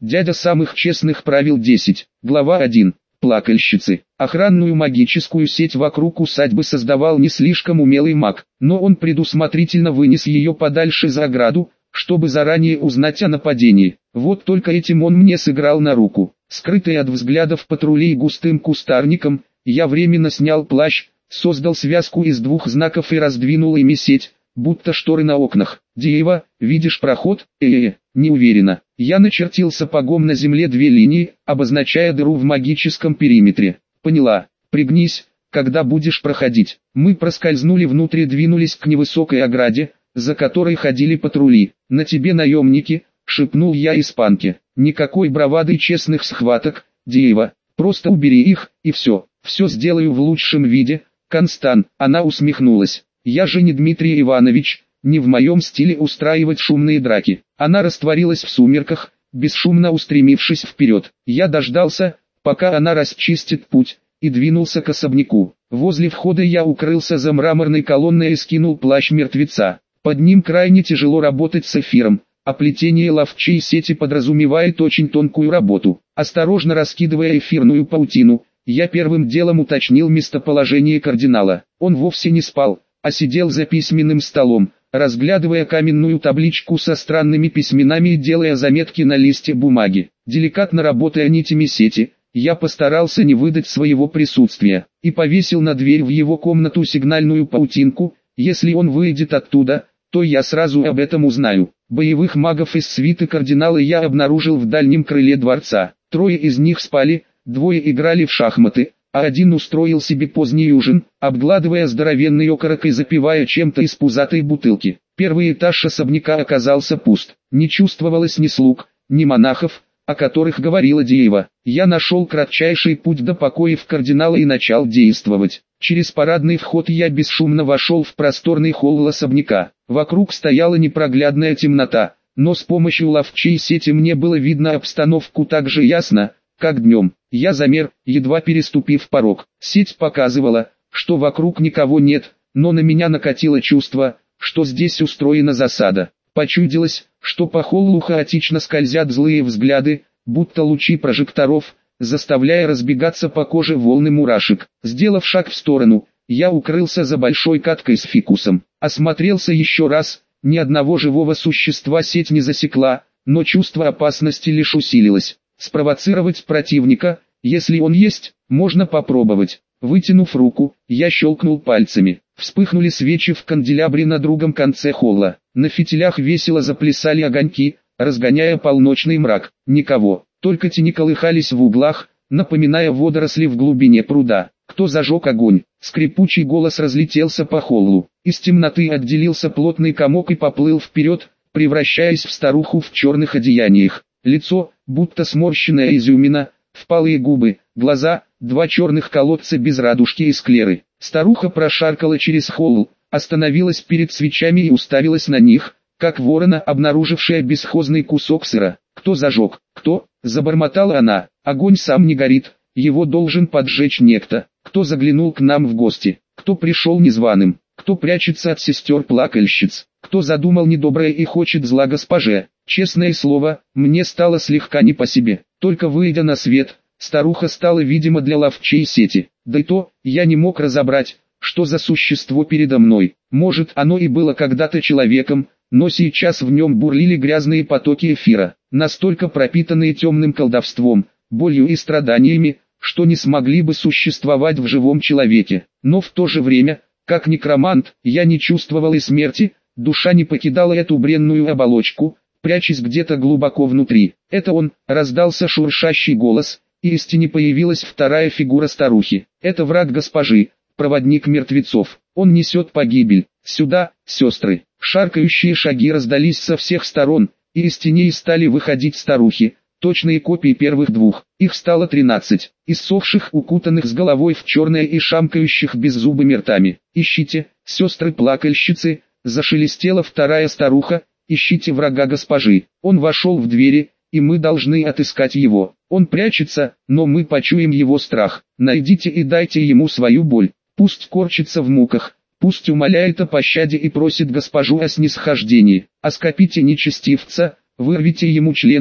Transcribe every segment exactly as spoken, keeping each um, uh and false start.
Дядя самых честных правил десять. Глава один. Плакальщицы. Охранную магическую сеть вокруг усадьбы создавал не слишком умелый маг, но он предусмотрительно вынес ее подальше за ограду, чтобы заранее узнать о нападении. Вот только этим он мне сыграл на руку. Скрытый от взглядов патрулей густым кустарником, я временно снял плащ, создал связку из двух знаков и раздвинул ими сеть, будто шторы на окнах. «Деева, видишь проход?» «Э-э-э, не уверена». Я начертил сапогом на земле две линии, обозначая дыру в магическом периметре. «Поняла. Пригнись, когда будешь проходить». Мы проскользнули внутрь и двинулись к невысокой ограде, за которой ходили патрули. «На тебе наемники», — шепнул я испанке. «Никакой бравады и честных схваток, Деева. Просто убери их, и все. Все сделаю в лучшем виде, Констан». Она усмехнулась. «Я же не Дмитрий Иванович, не в моем стиле устраивать шумные драки». Она растворилась в сумерках, бесшумно устремившись вперед. Я дождался, пока она расчистит путь, и двинулся к особняку. Возле входа я укрылся за мраморной колонной и скинул плащ мертвеца. Под ним крайне тяжело работать с эфиром, а плетение ловчей сети подразумевает очень тонкую работу. Осторожно раскидывая эфирную паутину, я первым делом уточнил местоположение кардинала. Он вовсе не спал, а сидел за письменным столом, разглядывая каменную табличку со странными письменами и делая заметки на листе бумаги. Деликатно работая нитями сети, я постарался не выдать своего присутствия, и повесил на дверь в его комнату сигнальную паутинку. Если он выйдет оттуда, то я сразу об этом узнаю. Боевых магов из свиты кардинала я обнаружил в дальнем крыле дворца. Трое из них спали, двое играли в шахматы, а один устроил себе поздний ужин, обгладывая здоровенный окорок и запивая чем-то из пузатой бутылки. Первый этаж особняка оказался пуст. Не чувствовалось ни слуг, ни монахов, о которых говорила Деева. Я нашел кратчайший путь до покоев кардинала и начал действовать. Через парадный вход я бесшумно вошел в просторный холл особняка. Вокруг стояла непроглядная темнота, но с помощью ловчей сети мне было видно обстановку так же ясно, как днем. Я замер, едва переступив порог. Сеть показывала, что вокруг никого нет, но на меня накатило чувство, что здесь устроена засада. Почудилось, что по холлу хаотично скользят злые взгляды, будто лучи прожекторов, заставляя разбегаться по коже волны мурашек. Сделав шаг в сторону, я укрылся за большой каткой с фикусом. Осмотрелся еще раз, ни одного живого существа сеть не засекла, но чувство опасности лишь усилилось. Спровоцировать противника, если он есть, можно попробовать. Вытянув руку, я щелкнул пальцами. Вспыхнули свечи в канделябре на другом конце холла. На фитилях весело заплясали огоньки, разгоняя полночный мрак. Никого, только тени колыхались в углах, напоминая водоросли в глубине пруда. Кто зажег огонь? Скрипучий голос разлетелся по холлу. Из темноты отделился плотный комок и поплыл вперед, превращаясь в старуху в черных одеяниях. Лицо, будто сморщенная изюмина, впалые губы, глаза, два черных колодца без радужки и склеры. Старуха прошаркала через холл, остановилась перед свечами и уставилась на них, как ворона, обнаружившая бесхозный кусок сыра. «Кто зажег? Кто?» – забормотала она. «Огонь сам не горит, его должен поджечь некто. Кто заглянул к нам в гости? Кто пришел незваным? Кто прячется от сестер-плакальщиц? Кто задумал недоброе и хочет зла госпоже?» Честное слово, мне стало слегка не по себе. Только выйдя на свет, старуха стала видима для ловчей сети. Да и то, я не мог разобрать, что за существо передо мной. Может, оно и было когда-то человеком, но сейчас в нем бурлили грязные потоки эфира, настолько пропитанные темным колдовством, болью и страданиями, что не смогли бы существовать в живом человеке. Но в то же время, как некромант, я не чувствовал и смерти, душа не покидала эту бренную оболочку, прячась где-то глубоко внутри. «Это он», — раздался шуршащий голос, и из тени появилась вторая фигура старухи. «Это враг госпожи, проводник мертвецов. Он несет погибель. Сюда, сестры». Шаркающие шаги раздались со всех сторон, и из теней стали выходить старухи, точные копии первых двух. Их стало тринадцать, иссохших, укутанных с головой в черное и шамкающих беззубыми ртами. «Ищите, сестры-плакальщицы», — зашелестела вторая старуха, «ищите врага госпожи. Он вошел в двери, и мы должны отыскать его. Он прячется, но мы почуем его страх. Найдите и дайте ему свою боль. Пусть корчится в муках, пусть умоляет о пощаде и просит госпожу о снисхождении. Оскопите нечестивца, вырвите ему члены,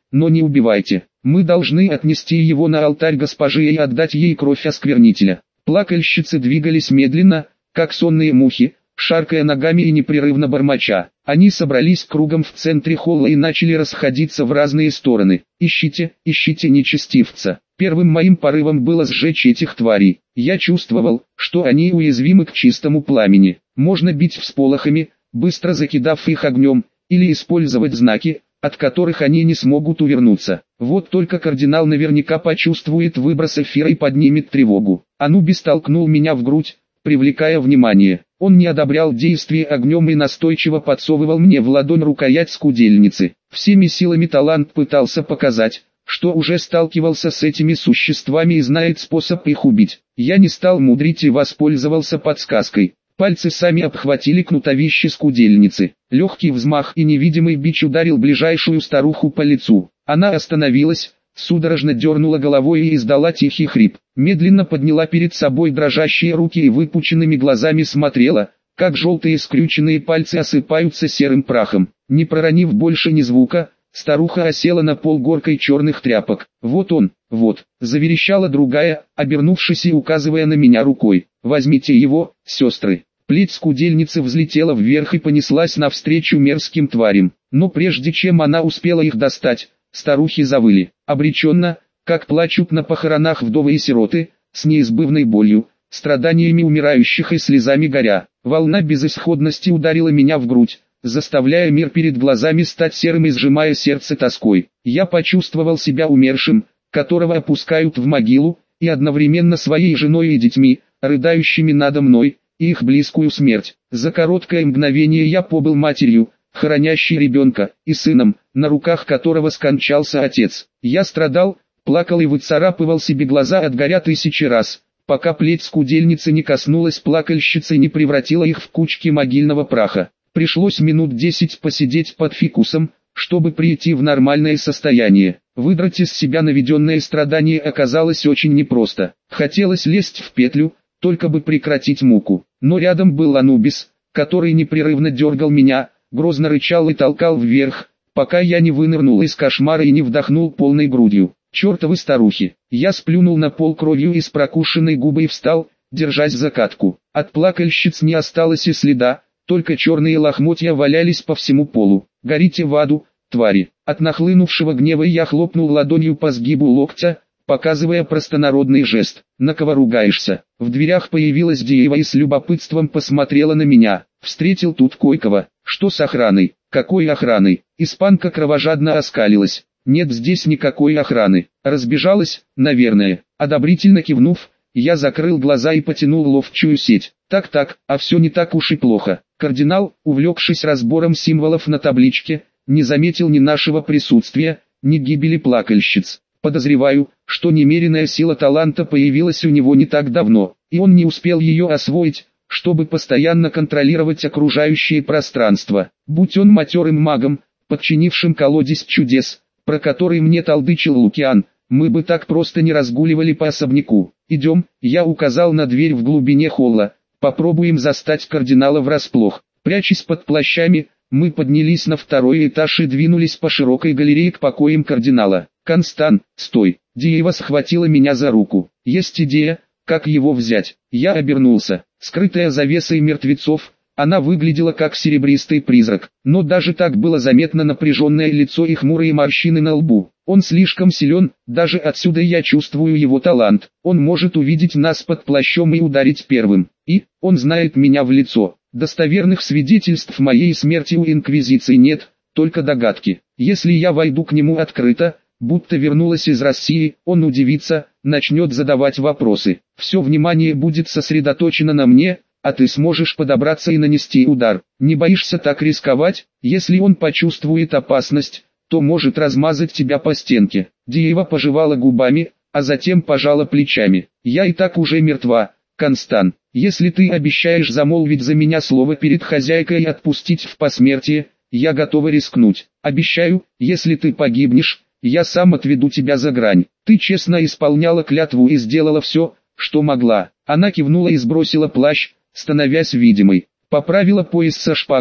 но не убивайте. Мы должны отнести его на алтарь госпожи и отдать ей кровь осквернителя». Плакальщицы двигались медленно, как сонные мухи, шаркая ногами и непрерывно бормоча. Они собрались кругом в центре холла и начали расходиться в разные стороны. «Ищите, ищите нечестивца». Первым моим порывом было сжечь этих тварей. Я чувствовал, что они уязвимы к чистому пламени. Можно бить всполохами, быстро закидав их огнем, или использовать знаки, от которых они не смогут увернуться. Вот только кардинал наверняка почувствует выброс эфира и поднимет тревогу. Анубис толкнул меня в грудь, привлекая внимание. Он не одобрял действия огнем и настойчиво подсовывал мне в ладонь рукоять скудельницы. Всеми силами талант пытался показать, что уже сталкивался с этими существами и знает способ их убить. Я не стал мудрить и воспользовался подсказкой. Пальцы сами обхватили кнутовище скудельницы. Легкий взмах и невидимый бич ударил ближайшую старуху по лицу. Она остановилась, судорожно дернула головой и издала тихий хрип. Медленно подняла перед собой дрожащие руки и выпученными глазами смотрела, как желтые скрюченные пальцы осыпаются серым прахом. Не проронив больше ни звука, старуха осела на пол горкой черных тряпок. «Вот он, вот», — заверещала другая, обернувшись и указывая на меня рукой. «Возьмите его, сестры». Плеть скудельницы взлетела вверх и понеслась навстречу мерзким тварям. Но прежде чем она успела их достать, старухи завыли. Обреченно, как плачут на похоронах вдовы и сироты, с неизбывной болью, страданиями умирающих и слезами горя. Волна безысходности ударила меня в грудь, заставляя мир перед глазами стать серым и сжимая сердце тоской. Я почувствовал себя умершим, которого опускают в могилу, и одновременно своей женой и детьми, рыдающими надо мной, и их близкую смерть. За короткое мгновение я побыл матерью, хранящей ребенка, и сыном, на руках которого скончался отец. Я страдал, плакал и выцарапывал себе глаза от горя тысячи раз, пока плеть скудельницы не коснулась плакальщицы и не превратила их в кучки могильного праха. Пришлось минут десять посидеть под фикусом, чтобы прийти в нормальное состояние. Выдрать из себя наведенное страдание оказалось очень непросто. Хотелось лезть в петлю, только бы прекратить муку. Но рядом был Анубис, который непрерывно дергал меня, грозно рычал и толкал вверх, пока я не вынырнул из кошмара и не вдохнул полной грудью. «Чертовы старухи!» Я сплюнул на пол кровью из прокушенной губы и встал, держась за катку. От плакальщиц не осталось и следа, только черные лохмотья валялись по всему полу. «Горите в аду, твари!» От нахлынувшего гнева я хлопнул ладонью по сгибу локтя, показывая простонародный жест. «На кого ругаешься?» В дверях появилась Диева и с любопытством посмотрела на меня. «Встретил тут Койкова. Что с охраной?» «Какой охраной?» Испанка кровожадно оскалилась. «Нет здесь никакой охраны. Разбежалась, наверное». Одобрительно кивнув, я закрыл глаза и потянул ловчую сеть. Так-так, а все не так уж и плохо. Кардинал, увлекшись разбором символов на табличке, не заметил ни нашего присутствия, ни гибели плакальщиц. Подозреваю, что немеренная сила таланта появилась у него не так давно, и он не успел ее освоить, чтобы постоянно контролировать окружающее пространство. Будь он матерым магом, подчинившим колодец чудес, про который мне толдычил Лукиан, мы бы так просто не разгуливали по особняку. «Идем», я указал на дверь в глубине холла, «попробуем застать кардинала врасплох». Прячась под плащами, мы поднялись на второй этаж и двинулись по широкой галерее к покоям кардинала. «Констан, стой!» Диева схватила меня за руку. «Есть идея, как его взять?» Я обернулся. Скрытая завесой мертвецов, она выглядела как серебристый призрак. Но даже так было заметно напряженное лицо и хмурые морщины на лбу. Он слишком силен, даже отсюда я чувствую его талант. Он может увидеть нас под плащом и ударить первым. И, он знает меня в лицо. Достоверных свидетельств моей смерти у Инквизиции нет, только догадки. Если я войду к нему открыто, будто вернулась из России, он удивится, начнет задавать вопросы. Все внимание будет сосредоточено на мне, а ты сможешь подобраться и нанести удар. Не боишься так рисковать? Если он почувствует опасность, то может размазать тебя по стенке. Диева пожевала губами, а затем пожала плечами. Я и так уже мертва, Констан. Если ты обещаешь замолвить за меня слово перед хозяйкой и отпустить в посмертие, я готова рискнуть. Обещаю, если ты погибнешь, я сам отведу тебя за грань. Ты честно исполняла клятву и сделала все, что могла. Она кивнула и сбросила плащ, становясь видимой. Поправила пояс со шпагой,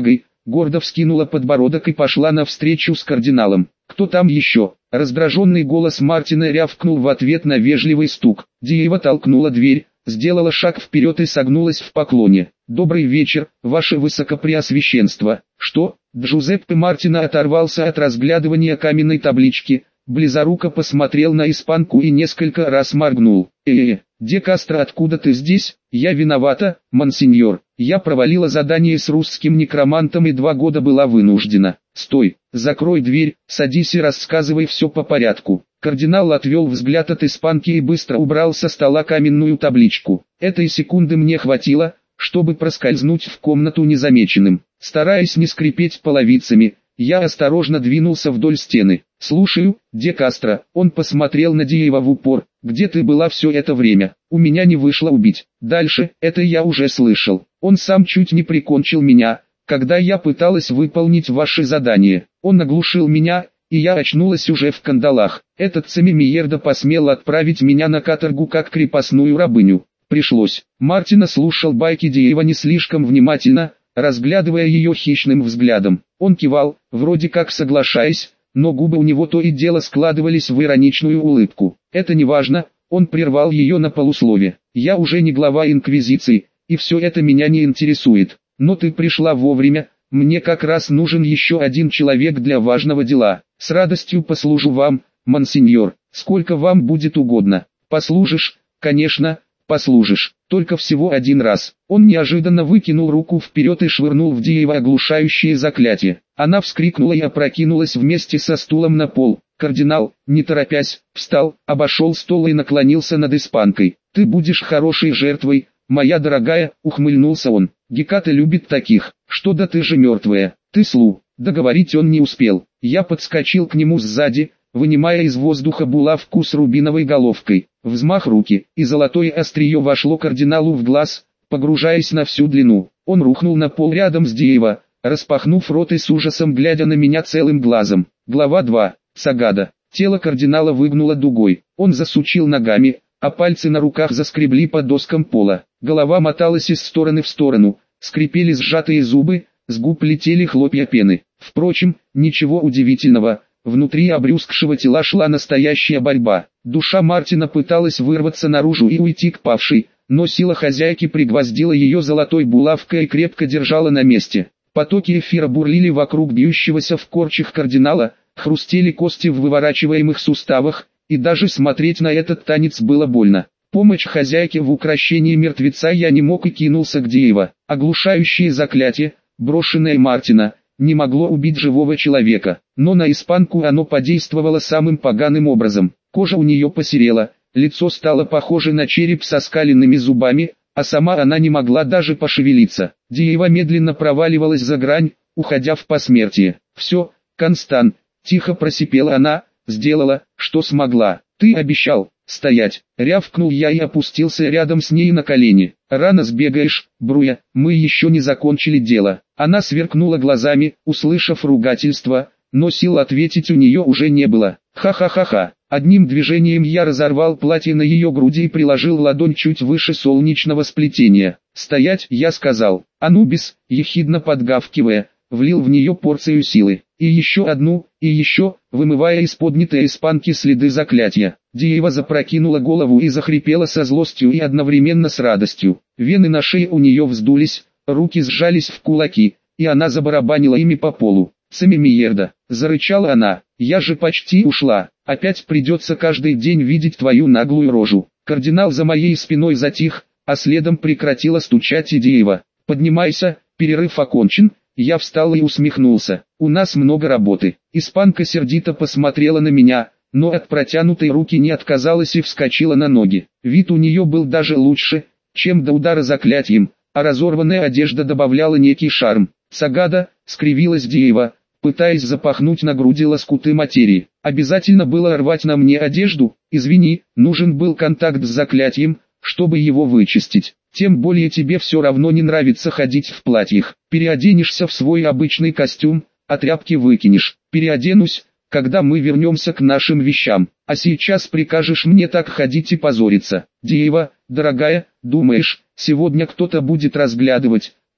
гордо вскинула подбородок и пошла навстречу с кардиналом. «Кто там еще?» Раздраженный голос Мартина рявкнул в ответ на вежливый стук. Диева толкнула дверь, сделала шаг вперед и согнулась в поклоне. «Добрый вечер, ваше высокопреосвященство». «Что?» Джузеппе Мартина оторвался от разглядывания каменной таблички, близоруко посмотрел на испанку и несколько раз моргнул. «Э-э, де Кастро, откуда ты здесь?» «Я виновата, монсеньор. Я провалила задание с русским некромантом и два года была вынуждена». «Стой, закрой дверь, садись и рассказывай все по порядку». Кардинал отвел взгляд от испанки и быстро убрал со стола каменную табличку. Этой секунды мне хватило, чтобы проскользнуть в комнату незамеченным. Стараясь не скрипеть половицами, я осторожно двинулся вдоль стены. «Слушаю, де Кастро». Он посмотрел на Диева в упор. «Где ты была все это время? У меня не вышло убить». Дальше, это я уже слышал. Он сам чуть не прикончил меня, когда я пыталась выполнить ваше задание. Он оглушил меня, и я очнулась уже в кандалах. Этот Семимиердо посмел отправить меня на каторгу как крепостную рабыню. Пришлось. Мартина слушал байки Диева не слишком внимательно, разглядывая ее хищным взглядом. Он кивал, вроде как соглашаясь, но губы у него то и дело складывались в ироничную улыбку. «Это не важно», он прервал ее на полуслове. «Я уже не глава Инквизиции, и все это меня не интересует. Но ты пришла вовремя, мне как раз нужен еще один человек для важного дела. С радостью послужу вам, монсеньор, сколько вам будет угодно». «Послужишь, конечно, послужишь, только всего один раз». Он неожиданно выкинул руку вперед и швырнул в Диева оглушающее заклятие. Она вскрикнула и опрокинулась вместе со стулом на пол. Кардинал, не торопясь, встал, обошел стол и наклонился над испанкой. «Ты будешь хорошей жертвой, моя дорогая», — ухмыльнулся он. «Геката любит таких. Что да ты же мертвая. Ты слу». Договорить он не успел. Я подскочил к нему сзади, вынимая из воздуха булавку с рубиновой головкой. Взмах руки, и золотое острие вошло кардиналу в глаз, погружаясь на всю длину. Он рухнул на пол рядом с Диева, распахнув рот и с ужасом глядя на меня целым глазом. Глава два. Сагада. Тело кардинала выгнуло дугой. Он засучил ногами, а пальцы на руках заскребли по доскам пола. Голова моталась из стороны в сторону, скрипели сжатые зубы, с губ летели хлопья пены. Впрочем, ничего удивительного. Внутри обрюзгшего тела шла настоящая борьба. Душа Мартина пыталась вырваться наружу и уйти к павшей, но сила хозяйки пригвоздила ее золотой булавкой и крепко держала на месте. Потоки эфира бурлили вокруг бьющегося в корчах кардинала, хрустели кости в выворачиваемых суставах, и даже смотреть на этот танец было больно. Помощь хозяйке в укрощении мертвеца я не мог и кинулся к Диева. Оглушающее заклятие, брошенное Мартина, не могло убить живого человека, но на испанку оно подействовало самым поганым образом. Кожа у нее посерела, лицо стало похоже на череп со скаленными зубами, а сама она не могла даже пошевелиться. Диева медленно проваливалась за грань, уходя в посмертие. «Все, Констан», — тихо просипела она, — «сделала, что смогла. Ты обещал». «Стоять!» — рявкнул я и опустился рядом с ней на колени. «Рано сбегаешь, Бруя, мы еще не закончили дело». Она сверкнула глазами, услышав ругательство, но сил ответить у нее уже не было. «Ха-ха-ха-ха!» Одним движением я разорвал платье на ее груди и приложил ладонь чуть выше солнечного сплетения. «Стоять!» — я сказал. Анубис, ехидно подгавкивая, влил в нее порцию силы. И еще одну, и еще, вымывая из поднятой испанки следы заклятия. Диева запрокинула голову и захрипела со злостью и одновременно с радостью. Вены на шее у нее вздулись, руки сжались в кулаки, и она забарабанила ими по полу. «Семимиердо», — зарычала она, — «я же почти ушла, опять придется каждый день видеть твою наглую рожу». Кардинал за моей спиной затих, а следом прекратила стучать и Диева. «Поднимайся, перерыв окончен». Я встал и усмехнулся. «У нас много работы». Испанка сердито посмотрела на меня, но от протянутой руки не отказалась и вскочила на ноги. Вид у нее был даже лучше, чем до удара заклятием, а разорванная одежда добавляла некий шарм. «Сагада», — скривилась Диева, пытаясь запахнуть на груди лоскуты материи. «Обязательно было рвать на мне одежду? Извини, нужен был контакт с заклятием, чтобы его вычистить. Тем более тебе все равно не нравится ходить в платьях. Переоденешься в свой обычный костюм, а тряпки выкинешь». «Переоденусь, когда мы вернемся к нашим вещам. А сейчас прикажешь мне так ходить и позориться». «Диева, дорогая, думаешь, сегодня кто-то будет разглядывать,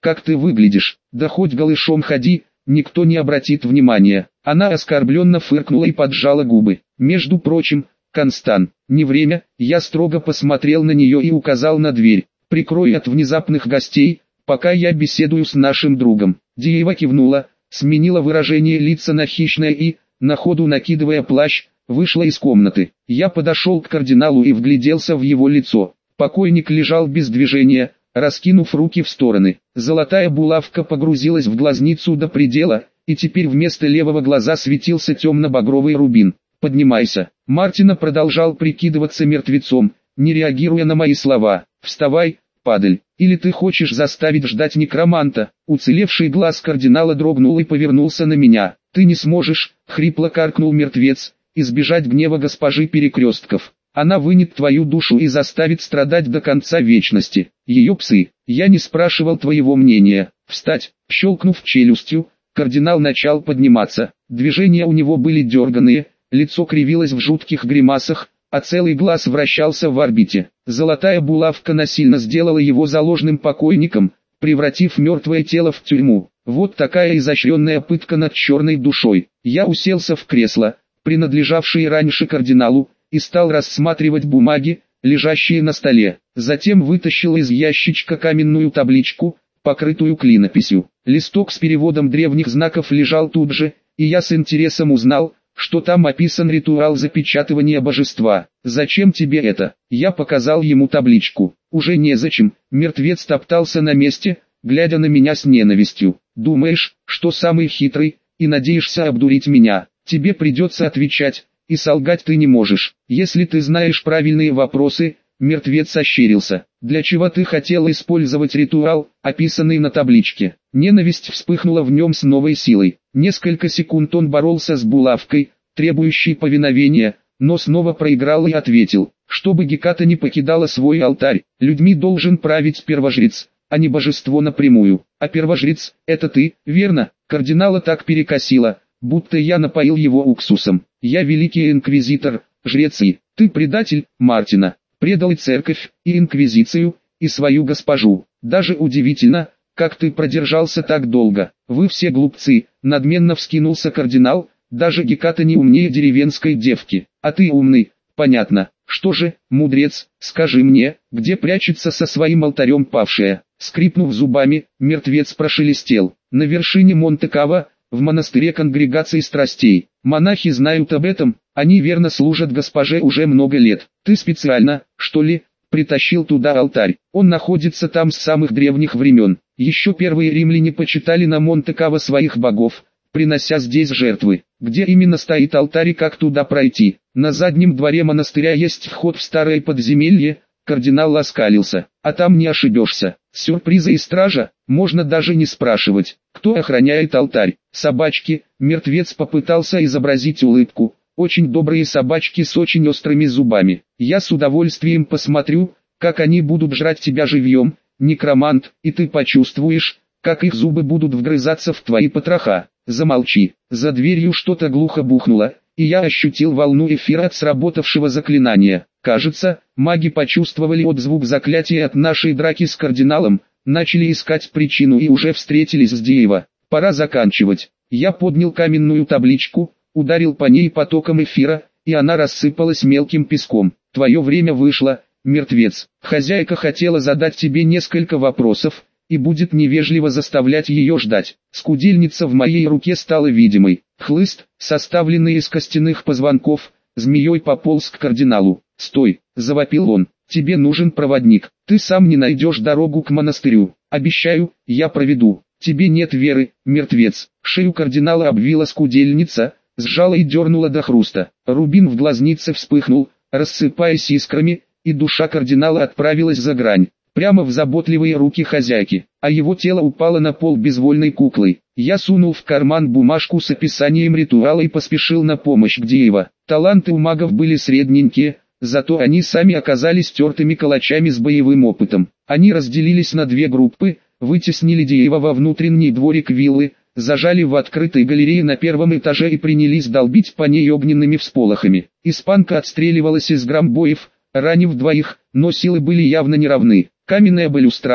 как ты выглядишь, да хоть голышом ходи, никто не обратит внимания». Она оскорбленно фыркнула и поджала губы. «Между прочим, Констан, не время», я строго посмотрел на нее и указал на дверь. «Прикрой от внезапных гостей, пока я беседую с нашим другом». Диева кивнула, сменила выражение лица на хищное и, на ходу накидывая плащ, вышла из комнаты. Я подошел к кардиналу и вгляделся в его лицо. Покойник лежал без движения, раскинув руки в стороны. Золотая булавка погрузилась в глазницу до предела, и теперь вместо левого глаза светился темно-багровый рубин. «Поднимайся». Мартина продолжал прикидываться мертвецом, не реагируя на мои слова. «Вставай, падаль, или ты хочешь заставить ждать некроманта?» Уцелевший глаз кардинала дрогнул и повернулся на меня. «Ты не сможешь», — хрипло каркнул мертвец, — «избежать гнева госпожи Перекрестков. Она вынет твою душу и заставит страдать до конца вечности. Ее псы. Я не спрашивал твоего мнения. Встать». Щелкнув челюстью, кардинал начал подниматься. Движения у него были дерганые, лицо кривилось в жутких гримасах, а целый глаз вращался в орбите. Золотая булавка насильно сделала его заложным покойником, превратив мертвое тело в тюрьму. Вот такая изощренная пытка над черной душой. Я уселся в кресло, принадлежавшее раньше кардиналу, и стал рассматривать бумаги, лежащие на столе. Затем вытащил из ящичка каменную табличку, покрытую клинописью. Листок с переводом древних знаков лежал тут же, и я с интересом узнал, что там описан ритуал запечатывания божества. «Зачем тебе это?» Я показал ему табличку. «Уже незачем», мертвец топтался на месте, глядя на меня с ненавистью. «Думаешь, что самый хитрый, и надеешься обдурить меня? Тебе придется отвечать, и солгать ты не можешь. Если ты знаешь правильные вопросы». Мертвец ощерился. «Для чего ты хотел использовать ритуал, описанный на табличке?» Ненависть вспыхнула в нем с новой силой. Несколько секунд он боролся с булавкой, требующей повиновения, но снова проиграл и ответил: «Чтобы Геката не покидала свой алтарь, людьми должен править первожрец, а не божество напрямую. А первожрец — это ты, верно?» Кардинала так перекосило, будто я напоил его уксусом. «Я великий инквизитор, жрец и... Ты предатель, Мартина. Предал и церковь, и инквизицию, и свою госпожу. Даже удивительно, как ты продержался так долго. Вы все глупцы», надменно вскинулся кардинал, «даже Геката не умнее деревенской девки. А ты умный, понятно. Что же, мудрец, скажи мне, где прячется со своим алтарем павшая?» Скрипнув зубами, мертвец прошелестел: «На вершине Монте-Каво, в монастыре Конгрегации Страстей. Монахи знают об этом, они верно служат госпоже уже много лет. Ты специально, что ли, притащил туда алтарь? Он находится там с самых древних времен. Еще первые римляне почитали на Монте-Каво своих богов, принося здесь жертвы. Где именно стоит алтарь и как туда пройти?» «На заднем дворе монастыря есть вход в старое подземелье», кардинал оскалился. «А там не ошибешься. Сюрпризы и стража, можно даже не спрашивать. Кто охраняет алтарь?» «Собачки», мертвец попытался изобразить улыбку. «Очень добрые собачки с очень острыми зубами. Я с удовольствием посмотрю, как они будут жрать тебя живьем, некромант, и ты почувствуешь, как их зубы будут вгрызаться в твои потроха». «Замолчи». За дверью что-то глухо бухнуло, и я ощутил волну эфира от сработавшего заклинания. Кажется, маги почувствовали отзвук заклятия от нашей драки с кардиналом, начали искать причину и уже встретились с Диева. «Пора заканчивать». Я поднял каменную табличку, ударил по ней потоком эфира, и она рассыпалась мелким песком. «Твое время вышло, мертвец. Хозяйка хотела задать тебе несколько вопросов, и будет невежливо заставлять ее ждать». Скудельница в моей руке стала видимой. Хлыст, составленный из костяных позвонков, змеей пополз к кардиналу. «Стой!» — завопил он. «Тебе нужен проводник. Ты сам не найдешь дорогу к монастырю. Обещаю, я проведу. Тебе нет веры, мертвец». Шею кардинала обвила скудельница, сжала и дернула до хруста. Рубин в глазнице вспыхнул, рассыпаясь искрами, и душа кардинала отправилась за грань, прямо в заботливые руки хозяйки, а его тело упало на пол безвольной куклой. Я сунул в карман бумажку с описанием ритуала и поспешил на помощь Диева. Таланты у магов были средненькие, зато они сами оказались тертыми калачами с боевым опытом. Они разделились на две группы, вытеснили Диева во внутренний дворик виллы, зажали в открытой галерее на первом этаже и принялись долбить по ней огненными всполохами. Испанка отстреливалась из громбоев, ранив двоих, но силы были явно неравны. Каменная балюстрада,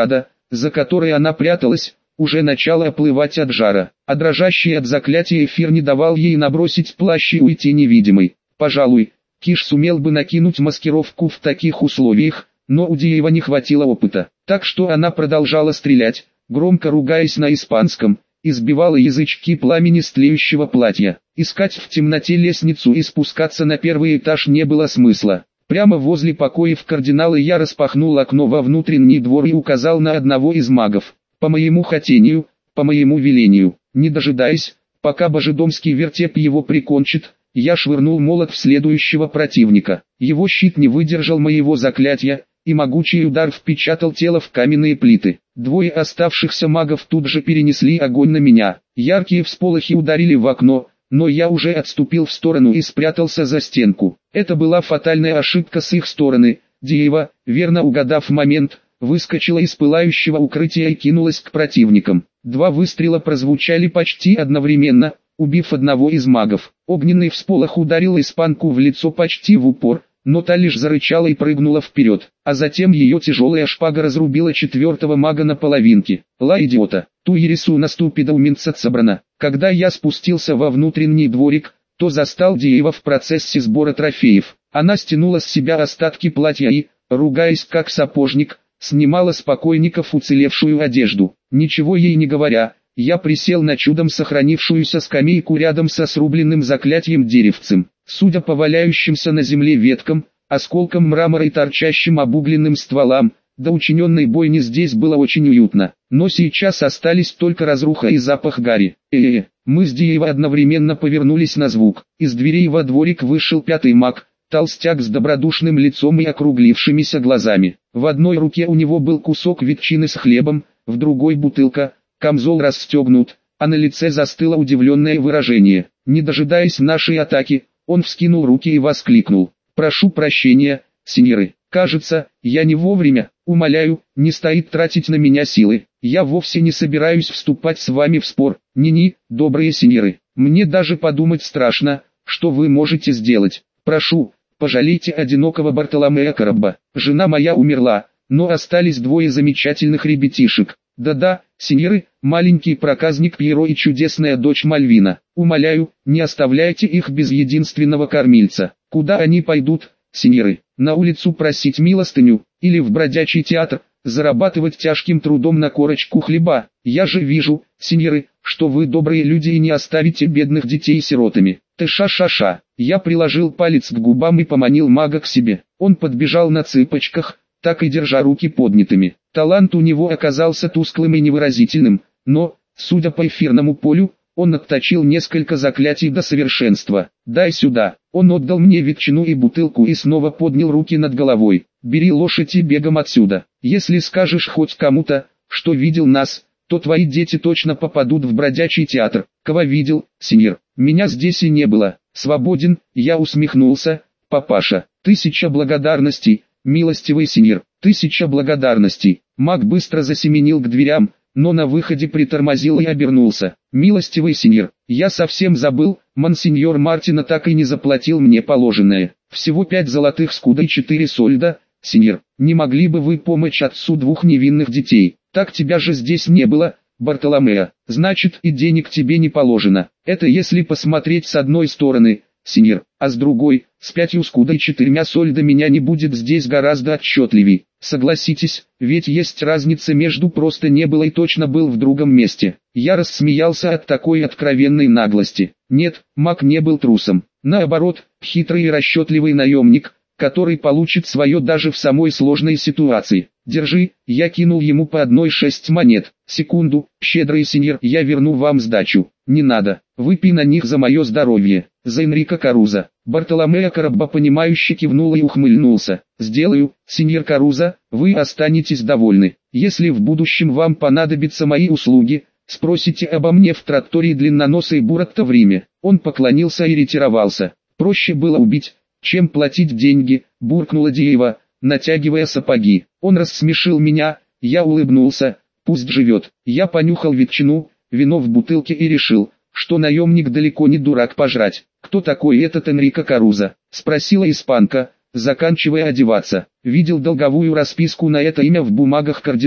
за которой она пряталась, уже начало оплывать от жара, а дрожащий от заклятия эфир не давал ей набросить плащ и уйти невидимой. Пожалуй, Киш сумел бы накинуть маскировку в таких условиях, но у Диева не хватило опыта, так что она продолжала стрелять, громко ругаясь на испанском, избивала язычки пламени с тлеющего платья. Искать в темноте лестницу и спускаться на первый этаж не было смысла. Прямо возле покоев кардинала я распахнул окно во внутренний двор и указал на одного из магов. По моему хотению, по моему велению, не дожидаясь, пока божедомский вертеп его прикончит, я швырнул молот в следующего противника. Его щит не выдержал моего заклятия, и могучий удар впечатал тело в каменные плиты. Двое оставшихся магов тут же перенесли огонь на меня. Яркие всполохи ударили в окно, но я уже отступил в сторону и спрятался за стенку. Это была фатальная ошибка с их стороны. Диева, верно угадав момент, выскочила из пылающего укрытия и кинулась к противникам. Два выстрела прозвучали почти одновременно, убив одного из магов. Огненный всполох ударил испанку в лицо почти в упор, но та лишь зарычала и прыгнула вперед, а затем ее тяжелая шпага разрубила четвертого мага на половинки. Ла идиота, ту ересу наступида уминца собрана. Когда я спустился во внутренний дворик, то застал Диева в процессе сбора трофеев. Она стянула с себя остатки платья и, ругаясь как сапожник, снимала с покойников уцелевшую одежду. Ничего ей не говоря, я присел на чудом сохранившуюся скамейку рядом со срубленным заклятием деревцем. Судя по валяющимся на земле веткам, осколкам мрамора и торчащим обугленным стволам, до учиненной бойни здесь было очень уютно. Но сейчас остались только разруха и запах гари. Э-э-э, мы с Диева одновременно повернулись на звук. Из дверей во дворик вышел пятый маг, толстяк с добродушным лицом и округлившимися глазами. В одной руке у него был кусок ветчины с хлебом, в другой бутылка, камзол расстегнут, а на лице застыло удивленное выражение. Не дожидаясь нашей атаки, он вскинул руки и воскликнул: «Прошу прощения, сеньоры, кажется, я не вовремя, умоляю, не стоит тратить на меня силы, я вовсе не собираюсь вступать с вами в спор, ни-ни, добрые сеньоры, мне даже подумать страшно, что вы можете сделать, прошу, пожалейте одинокого Бартоломея Карабба, жена моя умерла, но остались двое замечательных ребятишек, да-да, сеньоры, маленький проказник Пьеро и чудесная дочь Мальвина. Умоляю, не оставляйте их без единственного кормильца. Куда они пойдут, сеньоры? На улицу просить милостыню, или в бродячий театр, зарабатывать тяжким трудом на корочку хлеба? Я же вижу, сеньоры, что вы добрые люди и не оставите бедных детей сиротами. Ты-ша-ша-ша. Я приложил палец к губам и поманил мага к себе. Он подбежал на цыпочках, так и держа руки поднятыми. Талант у него оказался тусклым и невыразительным, но, судя по эфирному полю, он отточил несколько заклятий до совершенства. «Дай сюда». Он отдал мне ветчину и бутылку и снова поднял руки над головой. «Бери лошадь и бегом отсюда. Если скажешь хоть кому-то, что видел нас, то твои дети точно попадут в бродячий театр». «Кого видел, сеньор? Меня здесь и не было». «Свободен», я усмехнулся. «Папаша, тысяча благодарностей, милостивый сеньор, тысяча благодарностей». Маг быстро засеменил к дверям, но на выходе притормозил и обернулся. «Милостивый сеньор, я совсем забыл, монсеньор Мартино так и не заплатил мне положенное. Всего пять золотых скуда и четыре сольда, сеньор. Не могли бы вы помочь отцу двух невинных детей? Так тебя же здесь не было, Бартоломео. Значит, и денег тебе не положено. Это если посмотреть с одной стороны, сеньор, а с другой, с пятью скуда и четырьмя сольда меня не будет здесь гораздо отчетливей. Согласитесь, ведь есть разница между просто не было и точно был в другом месте». Я рассмеялся от такой откровенной наглости. Нет, маг не был трусом. Наоборот, хитрый и расчетливый наемник, который получит свое даже в самой сложной ситуации. «Держи», я кинул ему по одной шесть монет. «Секунду, щедрый сеньор, я верну вам сдачу». «Не надо, выпей на них за мое здоровье, за Энрико Карузо». Бартоломео Карабба понимающе кивнул и ухмыльнулся. «Сделаю, сеньор Карузо, вы останетесь довольны. Если в будущем вам понадобятся мои услуги, спросите обо мне в траттории длинноносой Буратто в Риме». Он поклонился и ретировался. «Проще было убить, чем платить деньги», буркнула Диева, натягивая сапоги. Он рассмешил меня, я улыбнулся. «Пусть живет». Я понюхал ветчину, вино в бутылке и решил, что наемник далеко не дурак пожрать. «Кто такой этот Энрико Карузо?» — спросила испанка, заканчивая одеваться. «Видел долговую расписку на это имя в бумагах кардинала.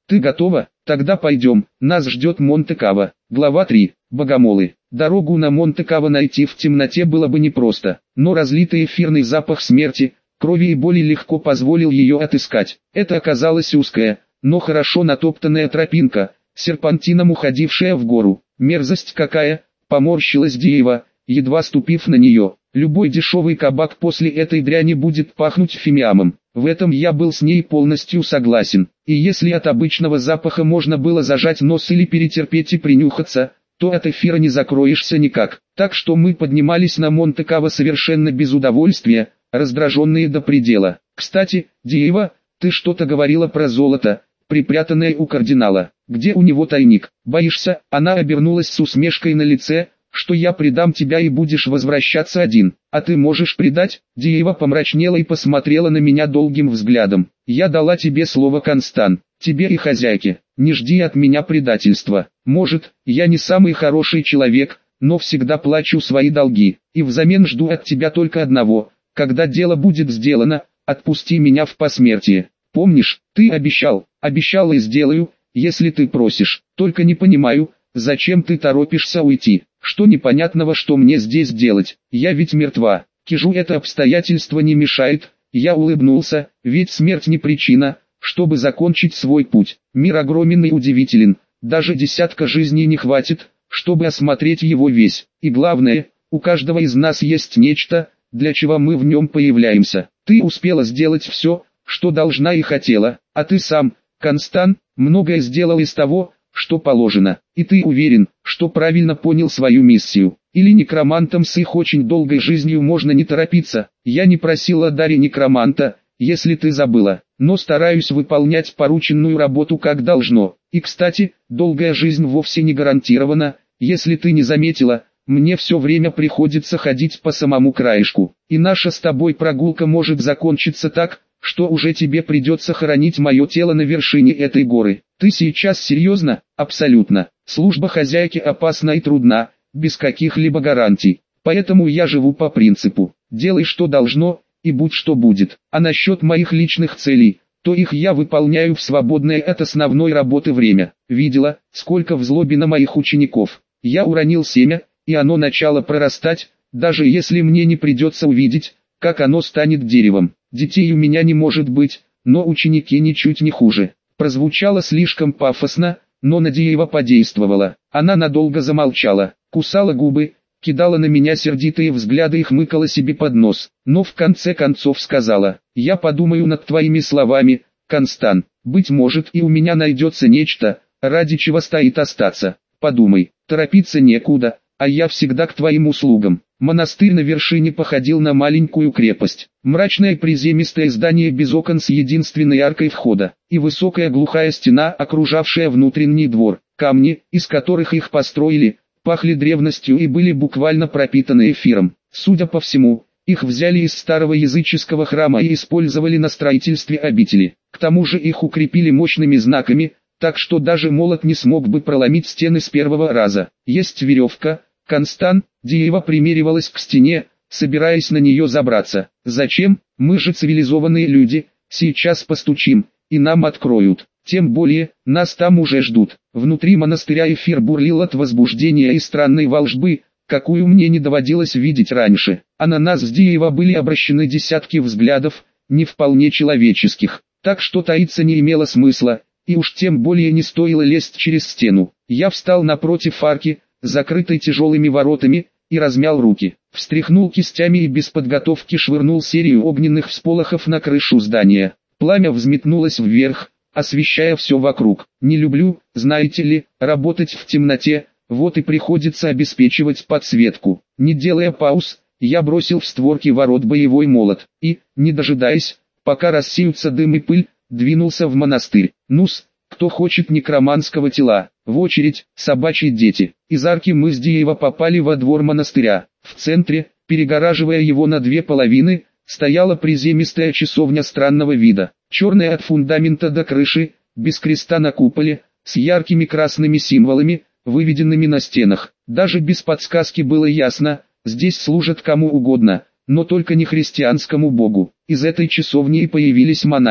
Ты готова? Тогда пойдем, нас ждет Монте-Каво. Глава три. Богомолы. Дорогу на Монте-Каво найти в темноте было бы непросто, но разлитый эфирный запах смерти, крови и боли легко позволил ее отыскать. Это оказалась узкая, но хорошо натоптанная тропинка, серпантином уходившая в гору. Мерзость какая, поморщилась Диева, едва ступив на нее. Любой дешевый кабак после этой дряни будет пахнуть фимиамом. В этом я был с ней полностью согласен. И если от обычного запаха можно было зажать нос или перетерпеть и принюхаться, то от эфира не закроешься никак. Так что мы поднимались на Монте-Каво совершенно без удовольствия, раздраженные до предела. Кстати, Диева, ты что-то говорила про золото, припрятанное у кардинала. Где у него тайник? Боишься? Она обернулась с усмешкой на лице, что я предам тебя и будешь возвращаться один. А ты можешь предать? Диева помрачнела и посмотрела на меня долгим взглядом. Я дала тебе слово, Констан, тебе и хозяйке. Не жди от меня предательства. Может, я не самый хороший человек, но всегда плачу свои долги. И взамен жду от тебя только одного. Когда дело будет сделано, отпусти меня в посмертие. Помнишь, ты обещал, обещал и сделаю, если ты просишь. Только не понимаю, зачем ты торопишься уйти? Что непонятного, что мне здесь делать? Я ведь мертва. Кижу это обстоятельство не мешает. Я улыбнулся, ведь смерть не причина, чтобы закончить свой путь. Мир огромен и удивителен. Даже десятка жизней не хватит, чтобы осмотреть его весь. И главное, у каждого из нас есть нечто, для чего мы в нем появляемся. Ты успела сделать все, что должна и хотела, а ты сам, Констан, многое сделал из того, что положено. И ты уверен, что правильно понял свою миссию? Или некромантам с их очень долгой жизнью можно не торопиться? Я не просила дари некроманта, если ты забыла, но стараюсь выполнять порученную работу как должно. И кстати, долгая жизнь вовсе не гарантирована, если ты не заметила, мне все время приходится ходить по самому краешку. И наша с тобой прогулка может закончиться так, что уже тебе придется хоронить мое тело на вершине этой горы. Ты сейчас серьезно? Абсолютно. Служба хозяйки опасна и трудна, без каких-либо гарантий. Поэтому я живу по принципу «делай что должно, и будь что будет». А насчет моих личных целей, то их я выполняю в свободное от основной работы время. Видела, сколько в злобе на моих учеников. Я уронил семя, и оно начало прорастать, даже если мне не придется увидеть, как оно станет деревом. Детей у меня не может быть, но ученики ничуть не хуже. Прозвучало слишком пафосно, но на Диева подействовало. Она надолго замолчала, кусала губы, кидала на меня сердитые взгляды и хмыкала себе под нос. Но в конце концов сказала: «Я подумаю над твоими словами, Констан. Быть может, и у меня найдется нечто, ради чего стоит остаться. Подумай, торопиться некуда, а я всегда к твоим услугам». Монастырь на вершине походил на маленькую крепость. Мрачное приземистое здание без окон с единственной аркой входа, и высокая глухая стена, окружавшая внутренний двор. Камни, из которых их построили, пахли древностью и были буквально пропитаны эфиром. Судя по всему, их взяли из старого языческого храма и использовали на строительстве обители. К тому же их укрепили мощными знаками, так что даже молот не смог бы проломить стены с первого раза. Есть веревка, Констан. Диева примеривалась к стене, собираясь на нее забраться. «Зачем? Мы же цивилизованные люди, сейчас постучим, и нам откроют. Тем более, нас там уже ждут». Внутри монастыря эфир бурлил от возбуждения и странной волшбы, какую мне не доводилось видеть раньше. А на нас с Диева были обращены десятки взглядов, не вполне человеческих, так что таиться не имело смысла, и уж тем более не стоило лезть через стену. Я встал напротив арки, закрытой тяжелыми воротами, и размял руки, встряхнул кистями и без подготовки швырнул серию огненных всполохов на крышу здания. Пламя взметнулось вверх, освещая все вокруг. Не люблю, знаете ли, работать в темноте, вот и приходится обеспечивать подсветку. Не делая пауз, я бросил в створки ворот боевой молот, и, не дожидаясь, пока рассеются дым и пыль, двинулся в монастырь. Ну-с, кто хочет некроманского тела? В очередь, собачьи дети. Из арки мы с Диева попали во двор монастыря. В центре, перегораживая его на две половины, стояла приземистая часовня странного вида. Черная от фундамента до крыши, без креста на куполе, с яркими красными символами, выведенными на стенах. Даже без подсказки было ясно, здесь служат кому угодно, но только не христианскому богу. Из этой часовни и появились монахи.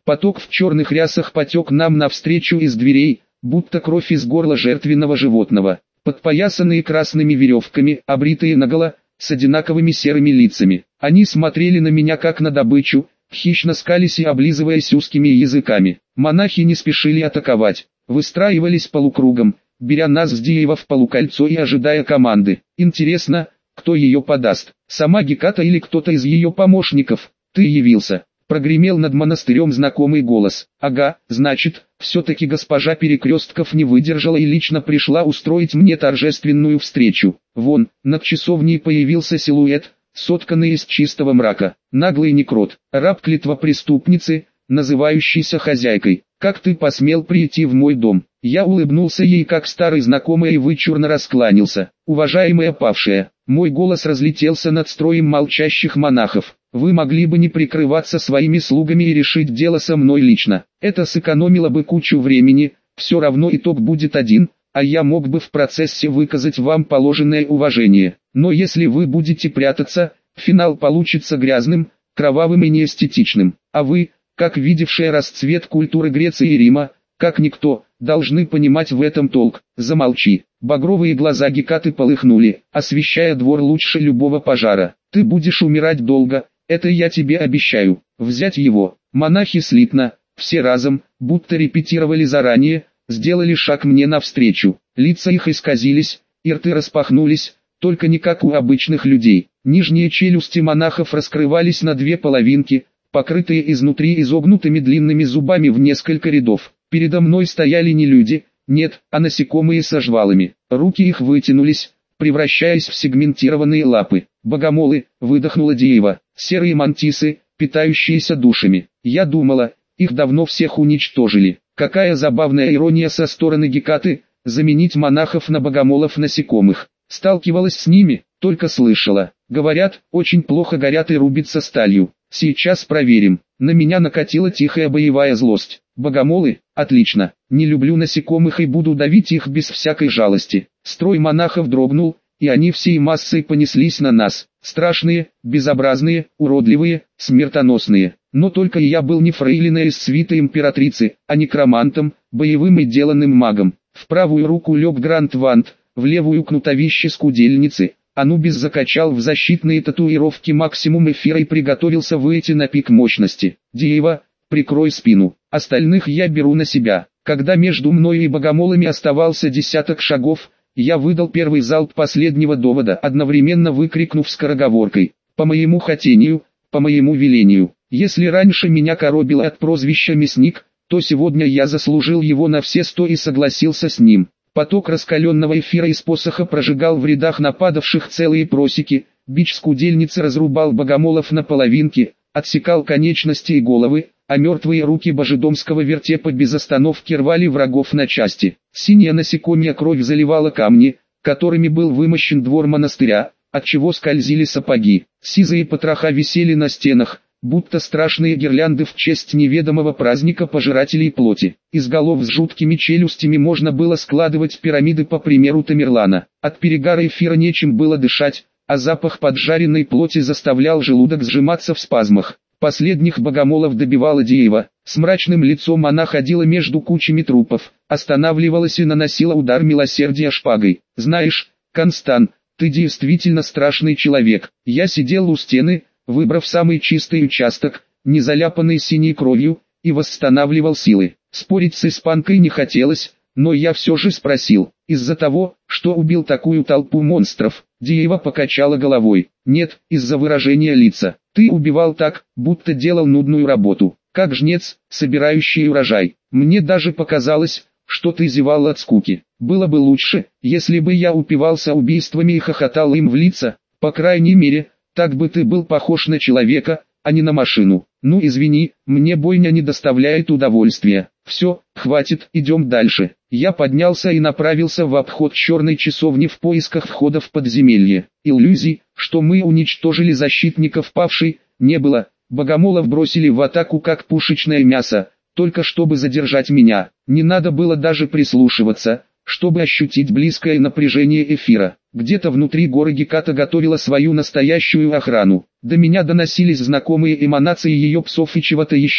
Поток в черных рясах потек нам навстречу из дверей, будто кровь из горла жертвенного животного. Подпоясанные красными веревками, обритые наголо, с одинаковыми серыми лицами. Они смотрели на меня как на добычу, хищно скались и облизываясь узкими языками. Монахи не спешили атаковать, выстраивались полукругом, беря нас с Диева в полукольцо и ожидая команды. Интересно, кто ее подаст, сама Геката или кто-то из ее помощников? Ты явился. Прогремел над монастырем знакомый голос. Ага, значит, все-таки госпожа Перекрестков не выдержала и лично пришла устроить мне торжественную встречу. Вон, над часовней появился силуэт, сотканный из чистого мрака. Наглый некрот, раб клятва преступницы, называющийся хозяйкой. Как ты посмел прийти в мой дом? Я улыбнулся ей как старый знакомый и вычурно раскланялся. Уважаемая павшая, мой голос разлетелся над строем молчащих монахов. Вы могли бы не прикрываться своими слугами и решить дело со мной лично. Это сэкономило бы кучу времени, все равно итог будет один, а я мог бы в процессе выказать вам положенное уважение. Но если вы будете прятаться, финал получится грязным, кровавым и неэстетичным. А вы, как видевшая расцвет культуры Греции и Рима, как никто, должны понимать в этом толк. Замолчи. Багровые глаза Гекаты полыхнули, освещая двор лучше любого пожара. Ты будешь умирать долго, это я тебе обещаю. Взять его. Монахи слитно, все разом, будто репетировали заранее, сделали шаг мне навстречу. Лица их исказились, и рты распахнулись, только не как у обычных людей. Нижние челюсти монахов раскрывались на две половинки, покрытые изнутри изогнутыми длинными зубами в несколько рядов. Передо мной стояли не люди, нет, а насекомые со жвалами. Руки их вытянулись, превращаясь в сегментированные лапы. Богомолы, выдохнула Диева, серые мантисы, питающиеся душами. Я думала, их давно всех уничтожили. Какая забавная ирония со стороны Гекаты, заменить монахов на богомолов насекомых. Сталкивалась с ними, только слышала. Говорят, очень плохо горят и рубятся сталью. Сейчас проверим. На меня накатила тихая боевая злость. Богомолы? Отлично. Не люблю насекомых и буду давить их без всякой жалости. Строй монахов дрогнул, и они всей массой понеслись на нас. Страшные, безобразные, уродливые, смертоносные. Но только я был не фрейлиной из свиты императрицы, а некромантом, боевым и деланным магом. В правую руку лег Гранд Вант, в левую кнутовище скудельницы. Анубис закачал в защитные татуировки максимум эфира и приготовился выйти на пик мощности. Диева, прикрой спину, остальных я беру на себя. Когда между мной и богомолами оставался десяток шагов, я выдал первый залп последнего довода, одновременно выкрикнув скороговоркой: «По моему хотению, по моему велению». Если раньше меня коробило от прозвища «Мясник», то сегодня я заслужил его на все сто и согласился с ним. Поток раскаленного эфира из посоха прожигал в рядах нападавших целые просеки, бич скудельницы разрубал богомолов на половинки, отсекал конечности и головы, а мертвые руки божедомского вертепа без остановки рвали врагов на части. Синяя насекомья кровь заливала камни, которыми был вымощен двор монастыря, отчего скользили сапоги. Сизые потроха висели на стенах, будто страшные гирлянды в честь неведомого праздника пожирателей плоти. Из голов с жуткими челюстями можно было складывать пирамиды по примеру Тамерлана. От перегара эфира нечем было дышать, а запах поджаренной плоти заставлял желудок сжиматься в спазмах. Последних богомолов добивала Диева. С мрачным лицом она ходила между кучами трупов, останавливалась и наносила удар милосердия шпагой. «Знаешь, Констан, ты действительно страшный человек». Я сидел у стены, выбрав самый чистый участок, не заляпанный синей кровью, и восстанавливал силы. Спорить с испанкой не хотелось, но я все же спросил: из-за того, что убил такую толпу монстров? Диева покачала головой. Нет, из-за выражения лица. Ты убивал так, будто делал нудную работу, как жнец, собирающий урожай. Мне даже показалось, что ты зевал от скуки. Было бы лучше, если бы я упивался убийствами и хохотал им в лица, по крайней мере, так бы ты был похож на человека, а не на машину. Ну извини, мне бойня не доставляет удовольствия. Все, хватит, идем дальше. Я поднялся и направился в обход черной часовни в поисках входа в подземелье. Иллюзий, что мы уничтожили защитников павшей, не было. Богомолов бросили в атаку как пушечное мясо, только чтобы задержать меня. Не надо было даже прислушиваться, чтобы ощутить близкое напряжение эфира. Где-то внутри горы Геката готовила свою настоящую охрану. До меня доносились знакомые эманации ее псов и чего-то еще,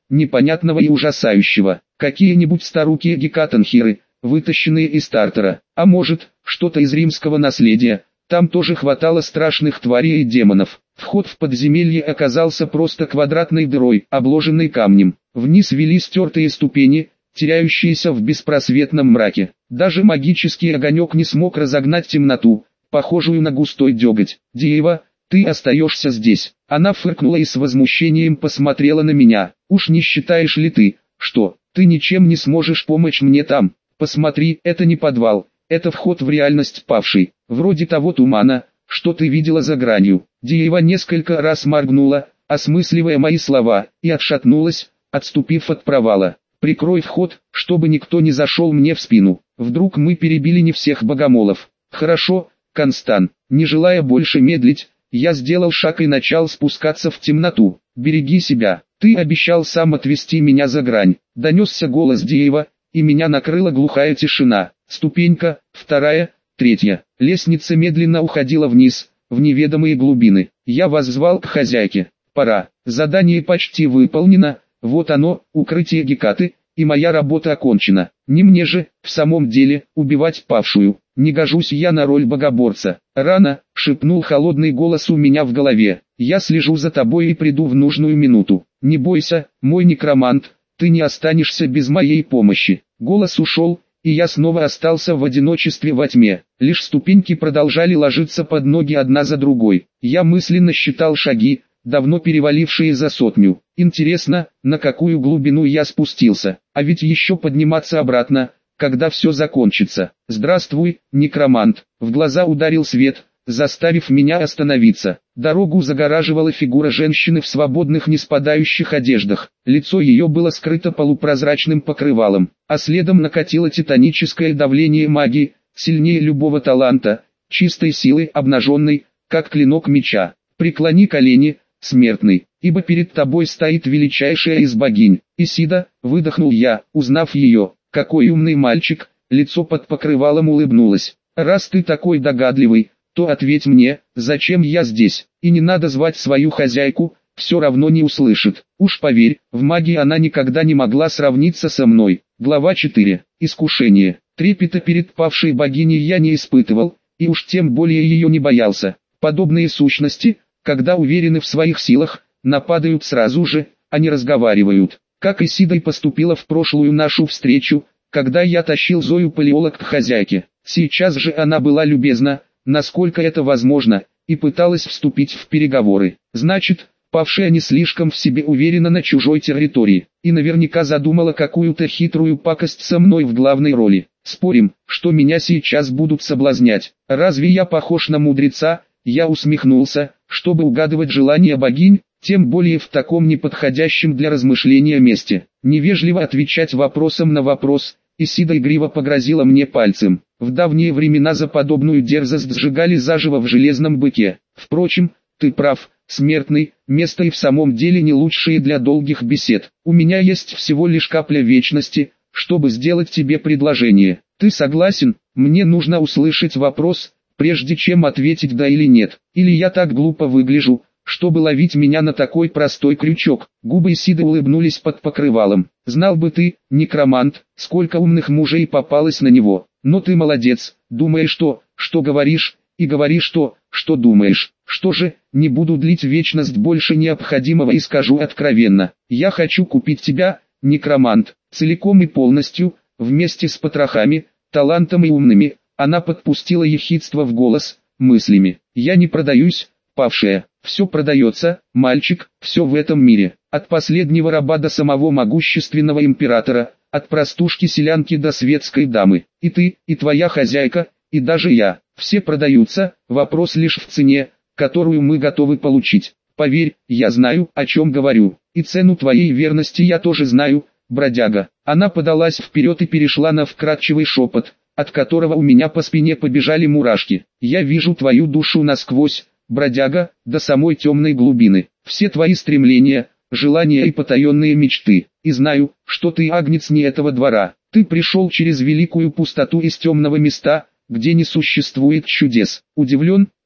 непонятного и ужасающего. Какие-нибудь старукие гекатанхиры, вытащенные из Тартара, а может, что-то из римского наследия. Там тоже хватало страшных тварей и демонов. Вход в подземелье оказался просто квадратной дырой, обложенной камнем. Вниз вели стертые ступени, теряющиеся в беспросветном мраке. Даже магический огонек не смог разогнать темноту, похожую на густой деготь. «Диева, ты остаешься здесь». Она фыркнула и с возмущением посмотрела на меня. «Уж не считаешь ли ты, что ты ничем не сможешь помочь мне там? Посмотри, это не подвал, это вход в реальность павшей, вроде того тумана, что ты видела за гранью». Диева несколько раз моргнула, осмысливая мои слова, и отшатнулась, отступив от провала. «Прикрой вход, чтобы никто не зашел мне в спину. Вдруг мы перебили не всех богомолов». «Хорошо, Констан». Не желая больше медлить, я сделал шаг и начал спускаться в темноту. «Береги себя, ты обещал сам отвести меня за грань». Донесся голос Диева, и меня накрыла глухая тишина. Ступенька, вторая, третья. Лестница медленно уходила вниз, в неведомые глубины. Я воззвал к хозяйке. «Пора, задание почти выполнено, вот оно, укрытие Гекаты, и моя работа окончена. Не мне же, в самом деле, убивать павшую. Не гожусь я на роль богоборца». «Рано», — шепнул холодный голос у меня в голове. «Я слежу за тобой и приду в нужную минуту. Не бойся, мой некромант, ты не останешься без моей помощи». Голос ушел, и я снова остался в одиночестве во тьме. Лишь ступеньки продолжали ложиться под ноги одна за другой. Я мысленно считал шаги, давно перевалившие за сотню. Интересно, на какую глубину я спустился, а ведь еще подниматься обратно, когда все закончится. «Здравствуй, некромант». В глаза ударил свет, заставив меня остановиться. Дорогу загораживала фигура женщины в свободных неспадающих одеждах. Лицо ее было скрыто полупрозрачным покрывалом, а следом накатило титаническое давление магии, сильнее любого таланта, чистой силы, обнаженной, как клинок меча. «Преклони колени, смертный, ибо перед тобой стоит величайшая из богинь». «Исида», выдохнул я, узнав ее. «Какой умный мальчик», лицо под покрывалом улыбнулось. «Раз ты такой догадливый, то ответь мне, зачем я здесь, и не надо звать свою хозяйку, все равно не услышит. Уж поверь, в магии она никогда не могла сравниться со мной». Глава четыре. Искушение. Трепета перед павшей богиней я не испытывал, и уж тем более ее не боялся. Подобные сущности, когда уверены в своих силах, нападают сразу же, а не разговаривают. Как Исида и поступила в прошлую нашу встречу, когда я тащил Зою Палеолог к хозяйке. Сейчас же она была любезна, насколько это возможно, и пыталась вступить в переговоры. Значит, павшая не слишком в себе уверена на чужой территории, и наверняка задумала какую-то хитрую пакость со мной в главной роли. Спорим, что меня сейчас будут соблазнять. Разве я похож на мудреца? Я усмехнулся, чтобы угадывать желания богинь, тем более в таком неподходящем для размышления месте. Невежливо отвечать вопросом на вопрос, Исида игриво погрозила мне пальцем. В давние времена за подобную дерзость сжигали заживо в железном быке. Впрочем, ты прав, смертный, место и в самом деле не лучшее для долгих бесед. У меня есть всего лишь капля вечности, чтобы сделать тебе предложение. Ты согласен? Мне нужно услышать вопрос, прежде чем ответить да или нет. Или я так глупо выгляжу, чтобы ловить меня на такой простой крючок. Губы Исиды улыбнулись под покрывалом. Знал бы ты, некромант, сколько умных мужей попалось на него. Но ты молодец, думаешь то, что говоришь, и говоришь то, что думаешь. Что же, не буду длить вечность больше необходимого и скажу откровенно. Я хочу купить тебя, некромант, целиком и полностью, вместе с потрохами, талантом и умными. Она подпустила ехидство в голос, мыслями. Я не продаюсь, павшая. Все продается, мальчик, все в этом мире. От последнего раба до самого могущественного императора, от простушки-селянки до светской дамы. И ты, и твоя хозяйка, и даже я. Все продаются, вопрос лишь в цене, которую мы готовы получить. Поверь, я знаю, о чем говорю. И цену твоей верности я тоже знаю, бродяга. Она подалась вперед и перешла на вкрадчивый шепот, от которого у меня по спине побежали мурашки. Я вижу твою душу насквозь, бродяга, до самой темной глубины. Все твои стремления, желания и потаенные мечты. И знаю, что ты агнец не этого двора. Ты пришел через великую пустоту из темного места, где не существует чудес. Удивлен,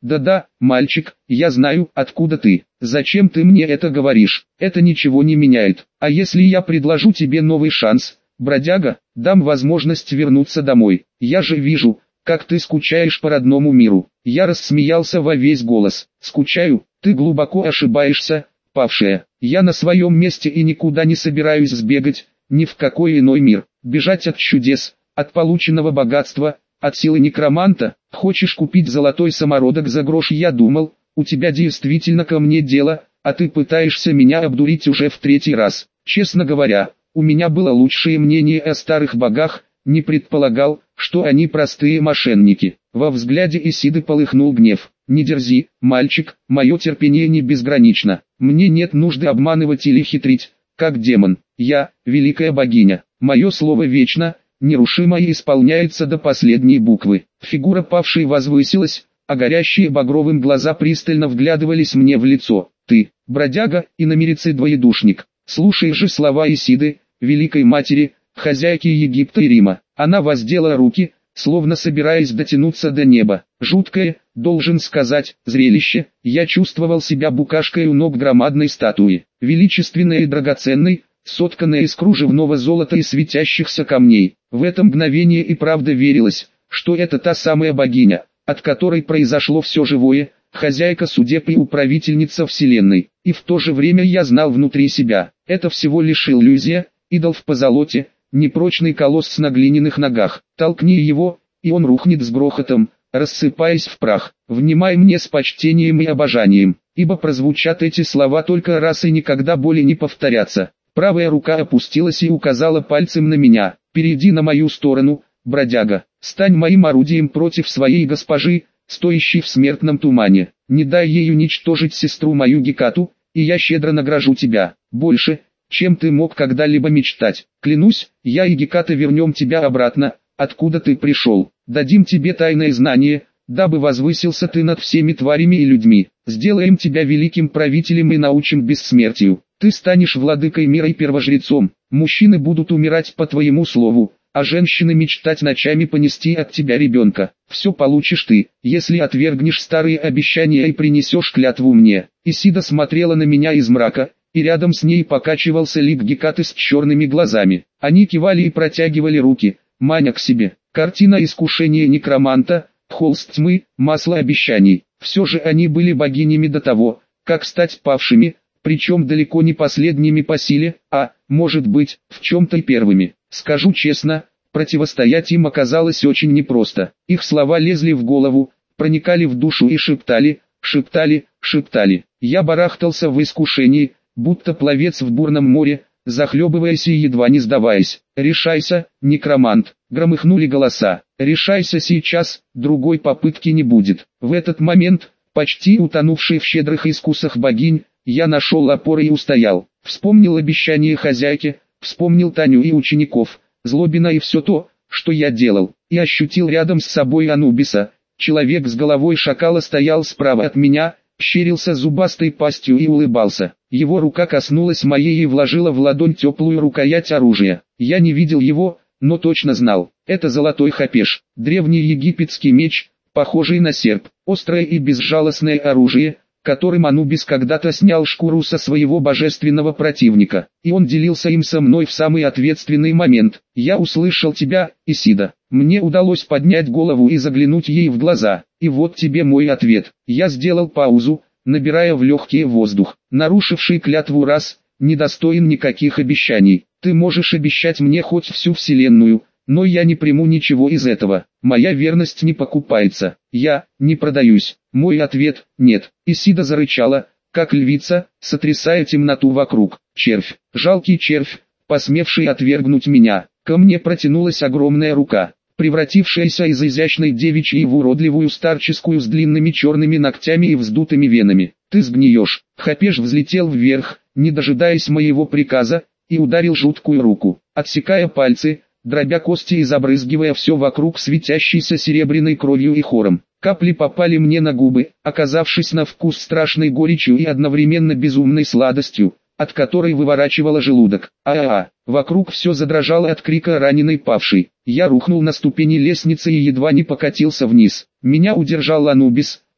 Да-да, мальчик, я знаю, откуда ты. Зачем ты мне это говоришь? Это ничего не меняет. А если я предложу тебе новый шанс, бродяга, дам возможность вернуться домой. Я же вижу, как ты скучаешь по родному миру. Я рассмеялся во весь голос. Скучаю? Ты глубоко ошибаешься, павшая. Я на своем месте и никуда не собираюсь сбегать, ни в какой иной мир. Бежать от чудес, от полученного богатства, от силы некроманта. Хочешь купить золотой самородок за грош? Я думал, у тебя действительно ко мне дело, а ты пытаешься меня обдурить уже в третий раз. Честно говоря, у меня было лучшее мнение о старых богах, не предполагал, что они простые мошенники. Во взгляде Исиды полыхнул гнев. Не дерзи, мальчик, мое терпение не безгранично. Мне нет нужды обманывать или хитрить, как демон. Я, великая богиня. Мое слово вечно, нерушимо и исполняется до последней буквы. Фигура павшей возвысилась, а горящие багровым глаза пристально вглядывались мне в лицо. Ты, бродяга, иномирец и двоедушник. Слушай же слова Исиды, великой матери, хозяйки Египта и Рима. Она воздела руки, словно собираясь дотянуться до неба. Жуткое, должен сказать, зрелище. Я чувствовал себя букашкой у ног громадной статуи, величественной и драгоценной, сотканной из кружевного золота и светящихся камней. В это мгновение и правда верилось, что это та самая богиня, от которой произошло все живое, хозяйка судеб и управительница вселенной. И в то же время я знал внутри себя, это всего лишь иллюзия, идол в позолоте, непрочный колосс на глиняных ногах. Толкни его, и он рухнет с грохотом, рассыпаясь в прах. Внимай мне с почтением и обожанием, ибо прозвучат эти слова только раз и никогда более не повторятся. Правая рука опустилась и указала пальцем на меня. Перейди на мою сторону, бродяга, стань моим орудием против своей госпожи, стоящей в смертном тумане. Не дай ей уничтожить сестру мою Гекату, и я щедро награжу тебя. Больше, чем ты мог когда-либо мечтать. Клянусь, я и Геката вернем тебя обратно, откуда ты пришел. Дадим тебе тайное знание, дабы возвысился ты над всеми тварями и людьми. Сделаем тебя великим правителем и научим бессмертию. Ты станешь владыкой мира и первожрецом. Мужчины будут умирать по твоему слову, а женщины мечтать ночами понести от тебя ребенка. Все получишь ты, если отвергнешь старые обещания и принесешь клятву мне. Исида смотрела на меня из мрака, и рядом с ней покачивался лик Гекаты с черными глазами. Они кивали и протягивали руки, маня к себе. Картина искушения некроманта, холст тьмы, масло обещаний. Все же они были богинями до того, как стать павшими, причем далеко не последними по силе, а, может быть, в чем-то и первыми. Скажу честно, противостоять им оказалось очень непросто. Их слова лезли в голову, проникали в душу и шептали, шептали, шептали. Я барахтался в искушении, будто пловец в бурном море, захлебываясь и едва не сдаваясь. «Решайся, некромант!» — громыхнули голоса. «Решайся сейчас, другой попытки не будет». В этот момент, почти утонувший в щедрых искусах богинь, я нашел опоры и устоял. Вспомнил обещание хозяйки, вспомнил Таню и учеников, Злобина и все то, что я делал, и ощутил рядом с собой Анубиса. Человек с головой шакала стоял справа от меня, щерился зубастой пастью и улыбался. Его рука коснулась моей и вложила в ладонь теплую рукоять оружия. Я не видел его, но точно знал. Это золотой хапеш, древний египетский меч, похожий на серп, острое и безжалостное оружие, которым Анубис когда-то снял шкуру со своего божественного противника, и он делился им со мной в самый ответственный момент. «Я услышал тебя, Исида». Мне удалось поднять голову и заглянуть ей в глаза, и вот тебе мой ответ. Я сделал паузу, набирая в легкие воздух. Нарушивший клятву раз, недостоин никаких обещаний. Ты можешь обещать мне хоть всю вселенную, но я не приму ничего из этого. Моя верность не покупается. Я не продаюсь. Мой ответ – нет. Исида зарычала, как львица, сотрясая темноту вокруг. Червь, жалкий червь, посмевший отвергнуть меня. Ко мне протянулась огромная рука, превратившаяся из изящной девичьей в уродливую старческую с длинными черными ногтями и вздутыми венами. Ты сгниешь. Хапеш взлетел вверх, не дожидаясь моего приказа, и ударил жуткую руку, отсекая пальцы, дробя кости и забрызгивая все вокруг светящейся серебряной кровью и хором. Капли попали мне на губы, оказавшись на вкус страшной горечью и одновременно безумной сладостью, от которой выворачивало желудок. А-а-а! Вокруг все задрожало от крика раненой павшей. Я рухнул на ступени лестницы и едва не покатился вниз. Меня удержал Анубис,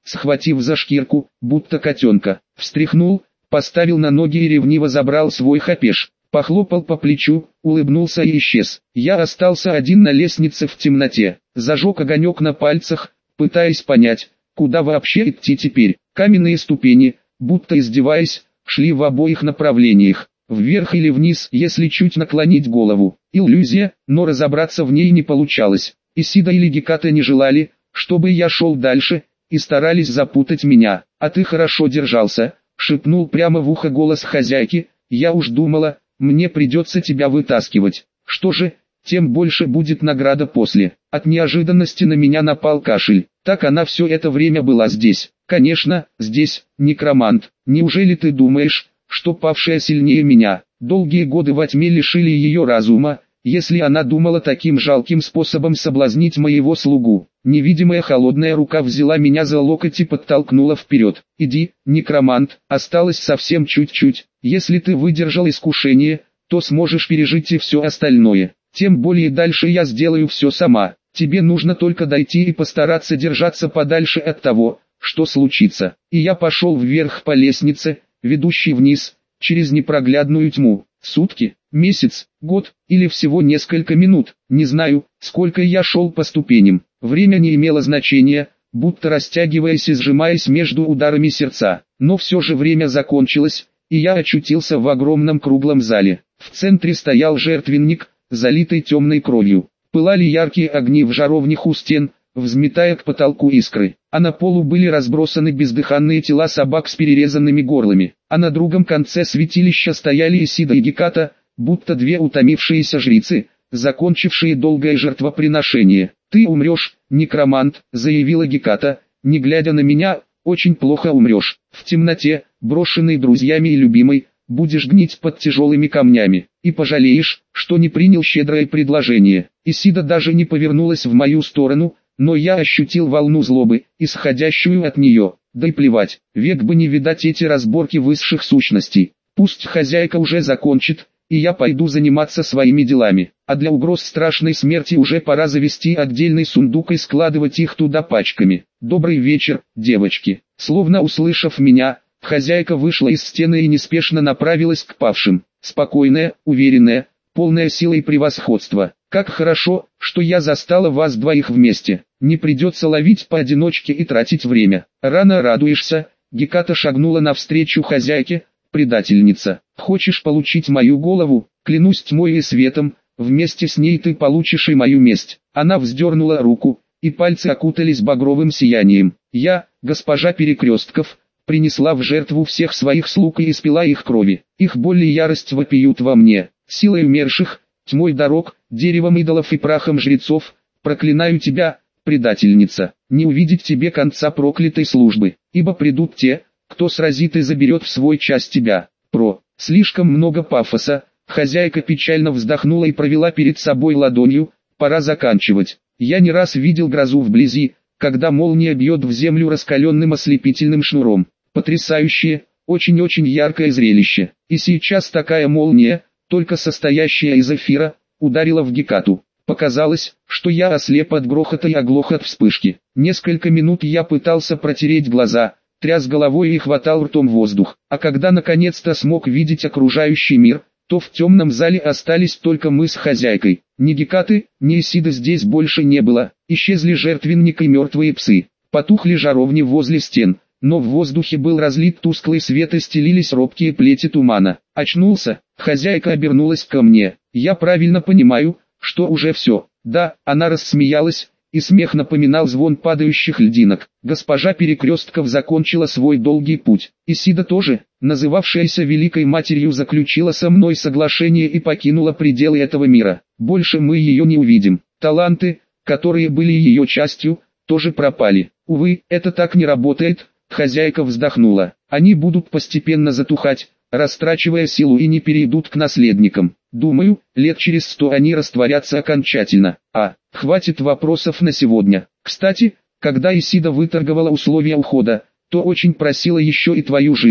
схватив за шкирку, будто котенка, встряхнул, поставил на ноги и ревниво забрал свой хапеш, похлопал по плечу, улыбнулся и исчез. Я остался один на лестнице в темноте, зажег огонек на пальцах, пытаясь понять, куда вообще идти теперь. Каменные ступени, будто издеваясь, шли в обоих направлениях, вверх или вниз, если чуть наклонить голову. Иллюзия, но разобраться в ней не получалось. Исида или Геката не желали, чтобы я шел дальше, и старались запутать меня. «А ты хорошо держался», — шепнул прямо в ухо голос хозяйки, «я уж думала, мне придется тебя вытаскивать. Что же, тем больше будет награда после». От неожиданности на меня напал кашель. Так она все это время была здесь. Конечно, здесь, некромант. Неужели ты думаешь, что павшая сильнее меня? Долгие годы во тьме лишили ее разума, если она думала таким жалким способом соблазнить моего слугу. Невидимая холодная рука взяла меня за локоть и подтолкнула вперед. «Иди, некромант, осталось совсем чуть-чуть. Если ты выдержал искушение, то сможешь пережить и все остальное. Тем более дальше я сделаю все сама. Тебе нужно только дойти и постараться держаться подальше от того, что случится». И я пошел вверх по лестнице, ведущей вниз, через непроглядную тьму. Сутки, месяц, год, или всего несколько минут, не знаю, сколько я шел по ступеням. Время не имело значения, будто растягиваясь и сжимаясь между ударами сердца. Но все же время закончилось, и я очутился в огромном круглом зале. В центре стоял жертвенник, залитый темной кровью. Пылали яркие огни в жаровнях у стен, взметая к потолку искры, а на полу были разбросаны бездыханные тела собак с перерезанными горлами, а на другом конце святилища стояли Исида и Геката, будто две утомившиеся жрицы, закончившие долгое жертвоприношение. «Ты умрешь, некромант», — заявила Геката, не глядя на меня, «очень плохо умрешь. В темноте, брошенный друзьями и любимой, будешь гнить под тяжелыми камнями, и пожалеешь, что не принял щедрое предложение». Исида даже не повернулась в мою сторону, но я ощутил волну злобы, исходящую от нее. Да и плевать, век бы не видать эти разборки высших сущностей. Пусть хозяйка уже закончит, и я пойду заниматься своими делами. А для угроз страшной смерти уже пора завести отдельный сундук и складывать их туда пачками. «Добрый вечер, девочки». Словно услышав меня, хозяйка вышла из стены и неспешно направилась к павшим. Спокойная, уверенная, полная силы и превосходства. «Как хорошо, что я застала вас двоих вместе. Не придется ловить поодиночке и тратить время. Рано радуешься». Геката шагнула навстречу хозяйке. «Предательница, хочешь получить мою голову? Клянусь тьмой и светом, вместе с ней ты получишь и мою месть». Она вздернула руку, и пальцы окутались багровым сиянием. «Я, госпожа Перекрестков, принесла в жертву всех своих слуг и испила их крови. Их боль и ярость вопиют во мне. Силой умерших, тьмой дорог, деревом идолов и прахом жрецов, проклинаю тебя, предательница, не увидеть тебе конца проклятой службы, ибо придут те, кто сразит и заберет в свой часть тебя». Про. Слишком много пафоса. Хозяйка печально вздохнула и провела перед собой ладонью. «Пора заканчивать. Я не раз видел грозу вблизи, когда молния бьет в землю раскаленным ослепительным шнуром. Потрясающее, очень-очень яркое зрелище. И сейчас такая молния, только состоящая из эфира, ударила в Гекату. Показалось, что я ослеп от грохота и оглох от вспышки. Несколько минут я пытался протереть глаза, тряс головой и хватал ртом воздух. А когда наконец-то смог видеть окружающий мир, то в темном зале остались только мы с хозяйкой. Ни Гекаты, ни Исиды здесь больше не было. Исчезли жертвенник и мертвые псы. Потухли жаровни возле стен, но в воздухе был разлит тусклый свет и стелились робкие плети тумана. Очнулся, хозяйка обернулась ко мне. «Я правильно понимаю, что уже все?» «Да», она рассмеялась, и смех напоминал звон падающих льдинок. Госпожа Перекрестков закончила свой долгий путь. Исида тоже, называвшаяся Великой Матерью, заключила со мной соглашение и покинула пределы этого мира. Больше мы ее не увидим. Таланты, которые были ее частью, тоже пропали. Увы, это так не работает. Хозяйка вздохнула. Они будут постепенно затухать, растрачивая силу, и не перейдут к наследникам. Думаю, лет через сто они растворятся окончательно. А, хватит вопросов на сегодня. Кстати, когда Исида выторговала условия ухода, то очень просила еще и твою жизнь.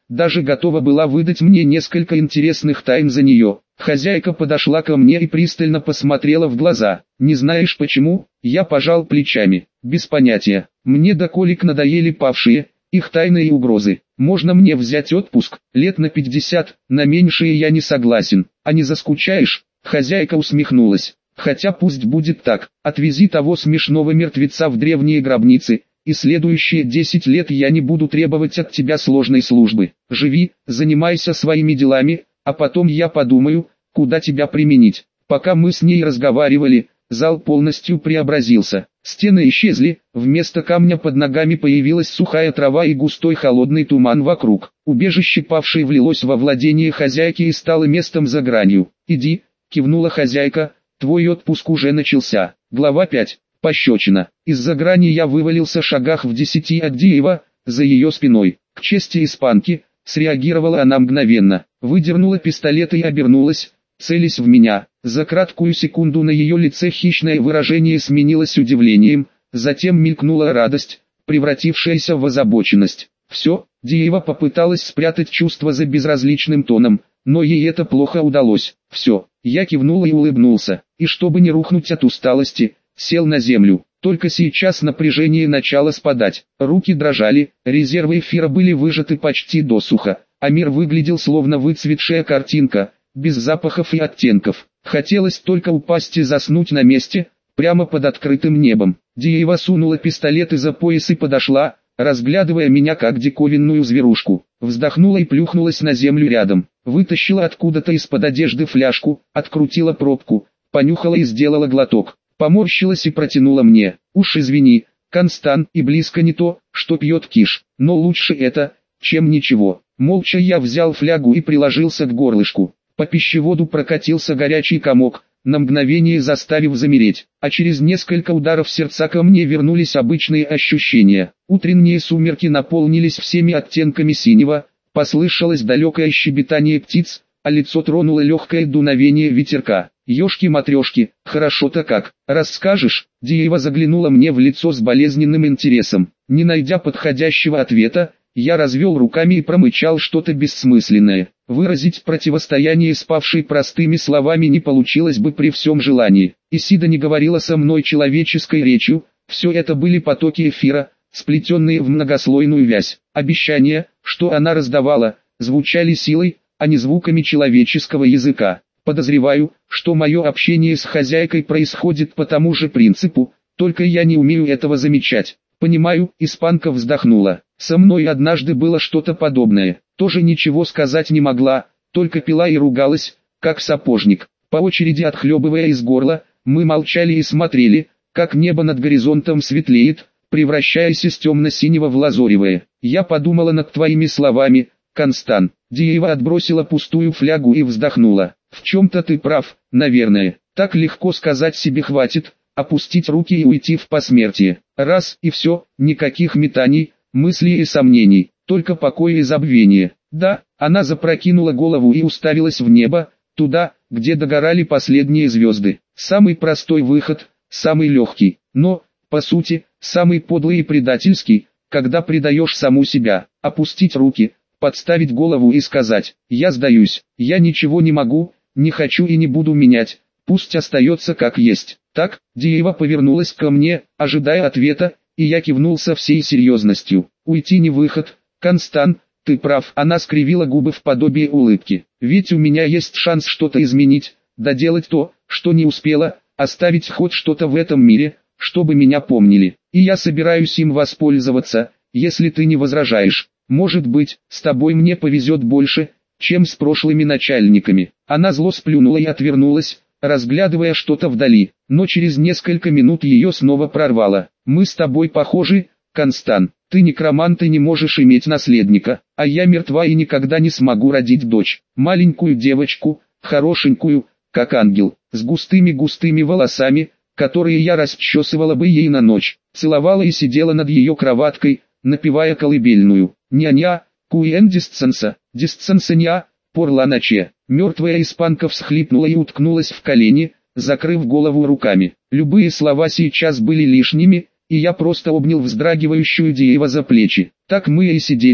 даже готова была выдать мне несколько интересных тайн за нее. Хозяйка подошла ко мне и пристально посмотрела в глаза. «Не знаешь почему?» Я пожал плечами. «Без понятия. Мне до колик надоели павшие, их тайны и угрозы. Можно мне взять отпуск, лет на пятьдесят, на меньшее я не согласен. А не заскучаешь?» Хозяйка усмехнулась. «Хотя пусть будет так. Отвези того смешного мертвеца в древние гробницы, и следующие десять лет я не буду требовать от тебя сложной службы. Живи, занимайся своими делами, а потом я подумаю, куда тебя применить». Пока мы с ней разговаривали, зал полностью преобразился. Стены исчезли, вместо камня под ногами появилась сухая трава и густой холодный туман вокруг. Убежище павшей влилось во владение хозяйки и стало местом за гранью. «Иди», — кивнула хозяйка, — «твой отпуск уже начался». Глава пять. Пощечина. Из-за грани я вывалился шагах в десяти от Диева, за ее спиной. К чести испанки, среагировала она мгновенно, выдернула пистолет и обернулась, целясь в меня. За краткую секунду на ее лице хищное выражение сменилось удивлением, затем мелькнула радость, превратившаяся в озабоченность. «Все», — Диева попыталась спрятать чувство за безразличным тоном, но ей это плохо удалось. «Все», — я кивнул и улыбнулся, и чтобы не рухнуть от усталости, сел на землю. Только сейчас напряжение начало спадать, руки дрожали, резервы эфира были выжаты почти досуха, а мир выглядел словно выцветшая картинка, без запахов и оттенков. Хотелось только упасть и заснуть на месте, прямо под открытым небом. Диева сунула пистолет из-за пояса и подошла, разглядывая меня как диковинную зверушку. Вздохнула и плюхнулась на землю рядом. Вытащила откуда-то из-под одежды фляжку, открутила пробку, понюхала и сделала глоток. Поморщилась и протянула мне. «Уж извини, Констан, и близко не то, что пьет Киш, но лучше это, чем ничего». Молча я взял флягу и приложился к горлышку. По пищеводу прокатился горячий комок, на мгновение заставив замереть, а через несколько ударов сердца ко мне вернулись обычные ощущения. Утренние сумерки наполнились всеми оттенками синего, послышалось далекое щебетание птиц, а лицо тронуло легкое дуновение ветерка. «Ешки-матрешки, хорошо-то как, расскажешь?» Диева заглянула мне в лицо с болезненным интересом. Не найдя подходящего ответа, я развел руками и промычал что-то бессмысленное. Выразить противостояние спавшей простыми словами не получилось бы при всем желании. Исида не говорила со мной человеческой речью, все это были потоки эфира, сплетенные в многослойную вязь. Обещания, что она раздавала, звучали силой, а не звуками человеческого языка. Подозреваю, что мое общение с хозяйкой происходит по тому же принципу, только я не умею этого замечать. «Понимаю», — испанка вздохнула. «Со мной однажды было что-то подобное. Тоже ничего сказать не могла, только пила и ругалась, как сапожник. По очереди отхлебывая из горла, мы молчали и смотрели, как небо над горизонтом светлеет, превращаясь из темно-синего в лазоревое. Я подумала над твоими словами, Констан». Диева отбросила пустую флягу и вздохнула. «В чем-то ты прав, наверное. Так легко сказать себе хватит, опустить руки и уйти в посмертие. Раз и все, никаких метаний, мыслей и сомнений, только покой и забвение». Да, она запрокинула голову и уставилась в небо, туда, где догорали последние звезды. Самый простой выход, самый легкий, но, по сути, самый подлый и предательский, когда предаешь саму себя. Опустить руки, подставить голову и сказать: «Я сдаюсь, я ничего не могу, не хочу и не буду менять, пусть остается как есть». Так, Диева повернулась ко мне, ожидая ответа, и я кивнул со всей серьезностью. «Уйти не выход, Констан, ты прав». Она скривила губы в подобие улыбки. «Ведь у меня есть шанс что-то изменить, доделать то, что не успела, оставить хоть что-то в этом мире, чтобы меня помнили. И я собираюсь им воспользоваться, если ты не возражаешь. Может быть, с тобой мне повезет больше, чем с прошлыми начальниками». Она зло сплюнула и отвернулась, разглядывая что-то вдали, но через несколько минут ее снова прорвало. «Мы с тобой похожи, Констан. Ты некромант и не можешь иметь наследника, а я мертва и никогда не смогу родить дочь. Маленькую девочку, хорошенькую, как ангел, с густыми-густыми волосами, которые я расчесывала бы ей на ночь, целовала и сидела над ее кроваткой, напевая колыбельную. Ня-ня, куэн дисценса, дисценса ня, пор ла ноче». Мертвая испанка всхлипнула и уткнулась в колени, закрыв голову руками. Любые слова сейчас были лишними, и я просто обнял вздрагивающую Диева за плечи. Так мы и сидели,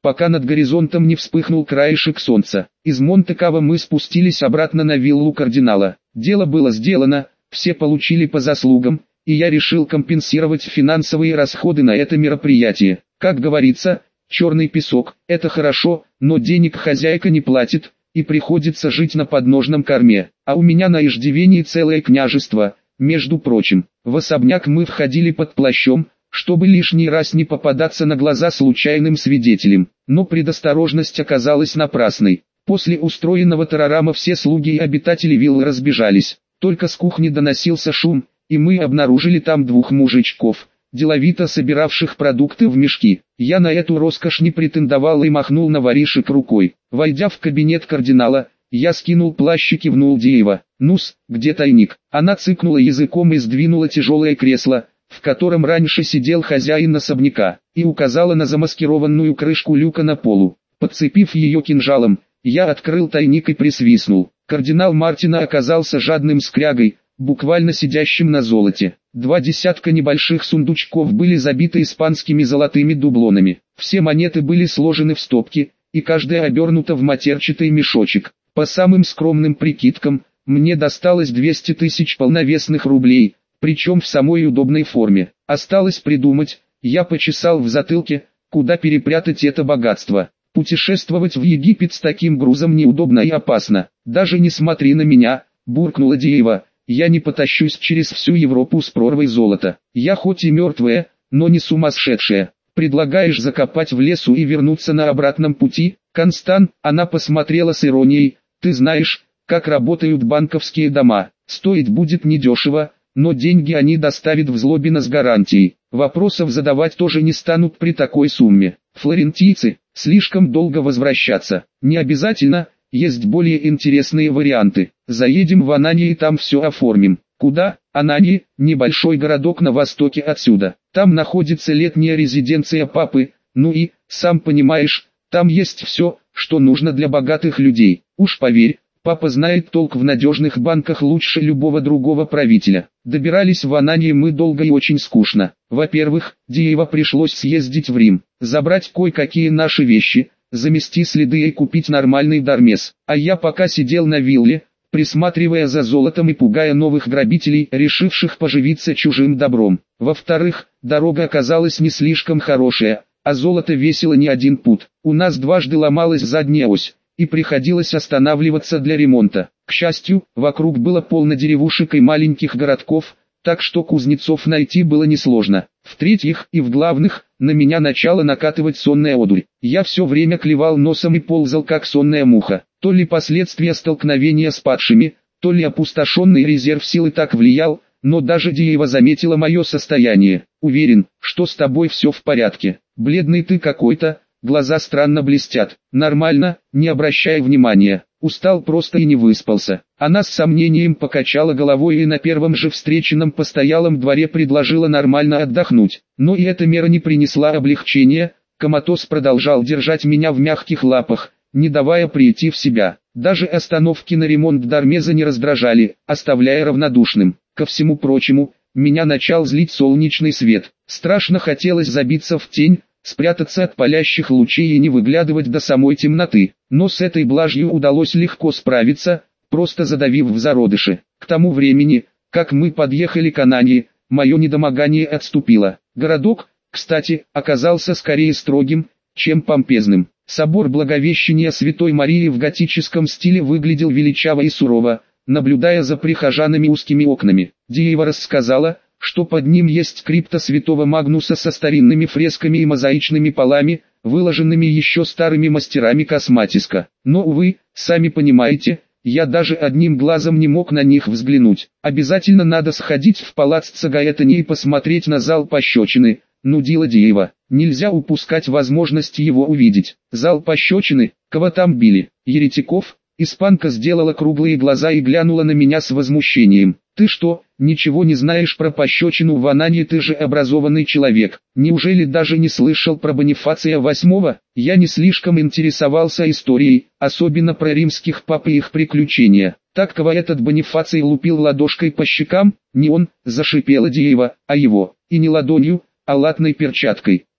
пока над горизонтом не вспыхнул краешек солнца. Из Монте-Каво мы спустились обратно на виллу кардинала. Дело было сделано, все получили по заслугам, и я решил компенсировать финансовые расходы на это мероприятие. Как говорится, черный песок – это хорошо, но денег хозяйка не платит, и приходится жить на подножном корме. А у меня на иждивении целое княжество. Между прочим, в особняк мы входили под плащом, чтобы лишний раз не попадаться на глаза случайным свидетелям. Но предосторожность оказалась напрасной. После устроенного террорама все слуги и обитатели виллы разбежались. Только с кухни доносился шум, и мы обнаружили там двух мужичков, деловито собиравших продукты в мешки. Я на эту роскошь не претендовал и махнул на воришек рукой. Войдя в кабинет кардинала, я скинул плащ и кивнул Деева. «Ну-с, где тайник?» Она цыкнула языком и сдвинула тяжелое кресло, в котором раньше сидел хозяин особняка, и указала на замаскированную крышку люка на полу. Подцепив ее кинжалом, я открыл тайник и присвистнул. Кардинал Мартина оказался жадным скрягой, буквально сидящим на золоте. Два десятка небольших сундучков были забиты испанскими золотыми дублонами. Все монеты были сложены в стопки, и каждая обернута в матерчатый мешочек. По самым скромным прикидкам, мне досталось двести тысяч полновесных рублей, причем в самой удобной форме. Осталось придумать, я почесал в затылке, куда перепрятать это богатство. Путешествовать в Египет с таким грузом неудобно и опасно. «Даже не смотри на меня», — буркнула Деева, — «я не потащусь через всю Европу с прорвой золота. Я хоть и мертвая, но не сумасшедшая. Предлагаешь закопать в лесу и вернуться на обратном пути?» «Констан», — она посмотрела с иронией, — «ты знаешь, как работают банковские дома. Стоить будет недешево, но деньги они доставят в Злобино с гарантией. Вопросов задавать тоже не станут при такой сумме. Флорентийцы, слишком долго возвращаться. Не обязательно, есть более интересные варианты. Заедем в Ананьи и там все оформим». «Куда?» «Ананьи, небольшой городок на востоке отсюда. Там находится летняя резиденция папы, ну и, сам понимаешь, там есть все, что нужно для богатых людей. Уж поверь, папа знает толк в надежных банках лучше любого другого правителя». Добирались в Ананьи мы долго и очень скучно. Во-первых, Деева пришлось съездить в Рим, забрать кое-какие наши вещи, замести следы и купить нормальный дармес. А я пока сидел на вилле, присматривая за золотом и пугая новых грабителей, решивших поживиться чужим добром. Во-вторых, дорога оказалась не слишком хорошая, а золото весило не один пуд. У нас дважды ломалась задняя ось, и приходилось останавливаться для ремонта. К счастью, вокруг было полно деревушек и маленьких городков, так что кузнецов найти было несложно. В-третьих и в главных, на меня начала накатывать сонная одурь. Я все время клевал носом и ползал как сонная муха. То ли последствия столкновения с падшими, то ли опустошенный резерв силы так влиял, но даже Деева заметила мое состояние. «Уверен, что с тобой все в порядке. Бледный ты какой-то, глаза странно блестят». «Нормально, не обращай внимания. Устал просто и не выспался». Она с сомнением покачала головой и на первом же встреченном постоялом дворе предложила нормально отдохнуть. Но и эта мера не принесла облегчения. Коматоз продолжал держать меня в мягких лапах, не давая прийти в себя. Даже остановки на ремонт дармеза не раздражали, оставляя равнодушным. Ко всему прочему, меня начал злить солнечный свет. Страшно хотелось забиться в тень, спрятаться от палящих лучей и не выглядывать до самой темноты. Но с этой блажью удалось легко справиться, просто задавив в зародыше. К тому времени, как мы подъехали к Ананьи, мое недомогание отступило. Городок, кстати, оказался скорее строгим, чем помпезным. Собор Благовещения Святой Марии в готическом стиле выглядел величаво и сурово, наблюдая за прихожанами узкими окнами. Деева рассказала, что под ним есть крипта святого Магнуса со старинными фресками и мозаичными полами, выложенными еще старыми мастерами косматиска. Но, увы, сами понимаете, я даже одним глазом не мог на них взглянуть. «Обязательно надо сходить в палац Цагаэтани и посмотреть на зал пощечины», — нудила Деева. «Нельзя упускать возможность его увидеть». «Зал пощечины? Кого там били? Еретиков?» Испанка сделала круглые глаза и глянула на меня с возмущением. «Ты что, ничего не знаешь про пощечину в Ананьи? Ты же образованный человек. Неужели даже не слышал про Бонифация восьмого? Я не слишком интересовался историей, особенно про римских пап и их приключения. Так кого этот Бонифаций лупил ладошкой по щекам? Не он», — зашипела Деева, — «а его. И не ладонью, а латной перчаткой.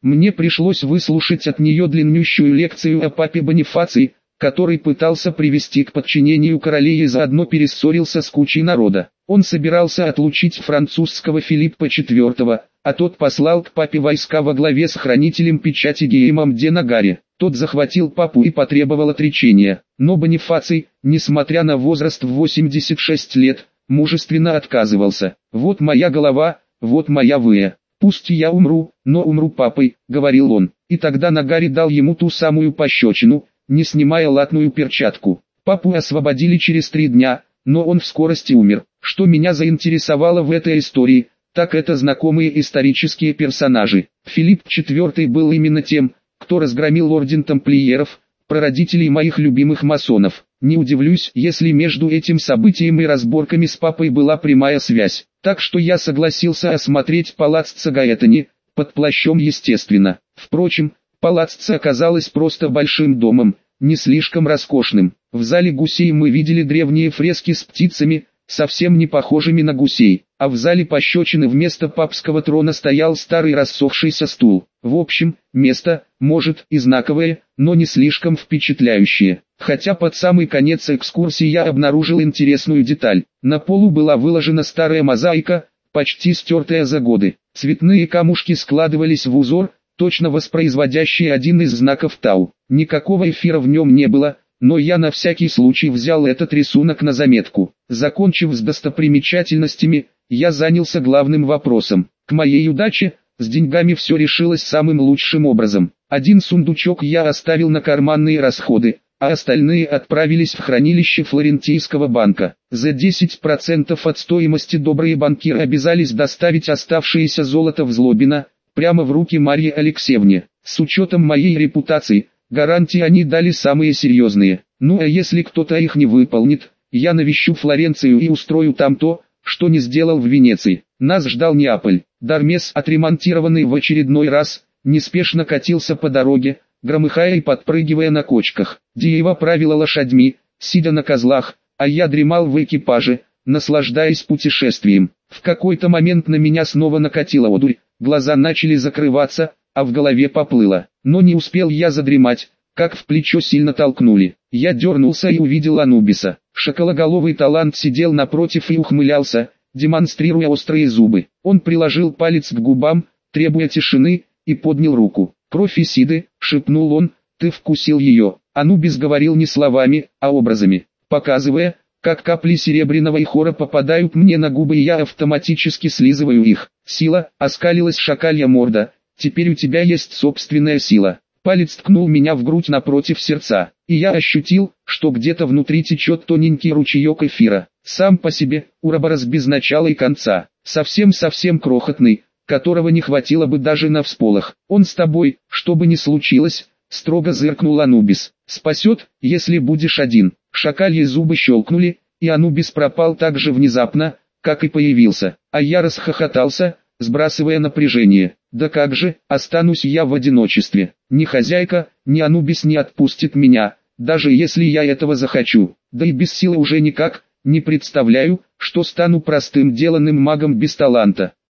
Мне пришлось выслушать от нее длиннющую лекцию о папе Бонифаций, который пытался привести к подчинению королей и заодно перессорился с кучей народа. Он собирался отлучить французского Филиппа четвёртого, а тот послал к папе войска во главе с хранителем печати Гийомом де Нагаре. Тот захватил папу и потребовал отречения, но Бонифаций, несмотря на возраст в восемьдесят шесть лет, мужественно отказывался. «Вот моя голова, вот моя выя. Пусть я умру, но умру папой», — говорил он. И тогда Нагари дал ему ту самую пощечину, не снимая латную перчатку. Папу освободили через три дня, но он в скорости умер. Что меня заинтересовало в этой истории, так это знакомые исторические персонажи. Филипп четвёртый был именно тем, кто разгромил орден тамплиеров, прародителей моих любимых масонов. Не удивлюсь, если между этим событием и разборками с папой была прямая связь. Так что я согласился осмотреть палаццо Гаэтани, под плащом естественно. Впрочем, палаццо оказалось просто большим домом, не слишком роскошным. В зале гусей мы видели древние фрески с птицами, совсем не похожими на гусей, а в зале пощечины вместо папского трона стоял старый рассохшийся стул. В общем, место, может, и знаковое, но не слишком впечатляющее. Хотя под самый конец экскурсии я обнаружил интересную деталь. На полу была выложена старая мозаика, почти стертая за годы. Цветные камушки складывались в узор, точно воспроизводящий один из знаков Тау. Никакого эфира в нем не было, но я на всякий случай взял этот рисунок на заметку. Закончив с достопримечательностями, я занялся главным вопросом. К моей удаче, с деньгами все решилось самым лучшим образом. Один сундучок я оставил на карманные расходы, а остальные отправились в хранилище Флорентийского банка. За десять процентов от стоимости добрые банкиры обязались доставить оставшееся золото в Злобино, прямо в руки Марье Алексеевне. С учетом моей репутации, гарантии они дали самые серьезные. Ну а если кто-то их не выполнит, я навещу Флоренцию и устрою там то, что не сделал в Венеции. Нас ждал Неаполь. Дармес, отремонтированный в очередной раз, неспешно катился по дороге, громыхая и подпрыгивая на кочках. Диева правила лошадьми, сидя на козлах, а я дремал в экипаже, наслаждаясь путешествием. В какой-то момент на меня снова накатила одурь, глаза начали закрываться, а в голове поплыло. Но не успел я задремать, как в плечо сильно толкнули. Я дернулся и увидел Анубиса. Шокологоловый талант сидел напротив и ухмылялся, демонстрируя острые зубы. Он приложил палец к губам, требуя тишины, и поднял руку. «Кровь Исиды», — шепнул он, — «ты вкусил ее». Анубис говорил не словами, а образами, показывая, как капли серебряного ихора попадают мне на губы, и я автоматически слизываю их. «Сила», — оскалилась шакалья морда, — «теперь у тебя есть собственная сила». Палец ткнул меня в грудь напротив сердца, и я ощутил, что где-то внутри течет тоненький ручеек эфира. Сам по себе, уроборос без начала и конца, совсем-совсем крохотный, которого не хватило бы даже на всполох. «Он с тобой, что бы ни случилось», — строго зыркнул Анубис. «Спасет, если будешь один». Шакальи зубы щелкнули, и Анубис пропал так же внезапно, как и появился, а я расхохотался, сбрасывая напряжение. «Да как же, останусь я в одиночестве. Ни хозяйка, ни Анубис не отпустит меня, даже если я этого захочу. Да и без силы уже никак, не представляю, что стану простым деланным магом без таланта».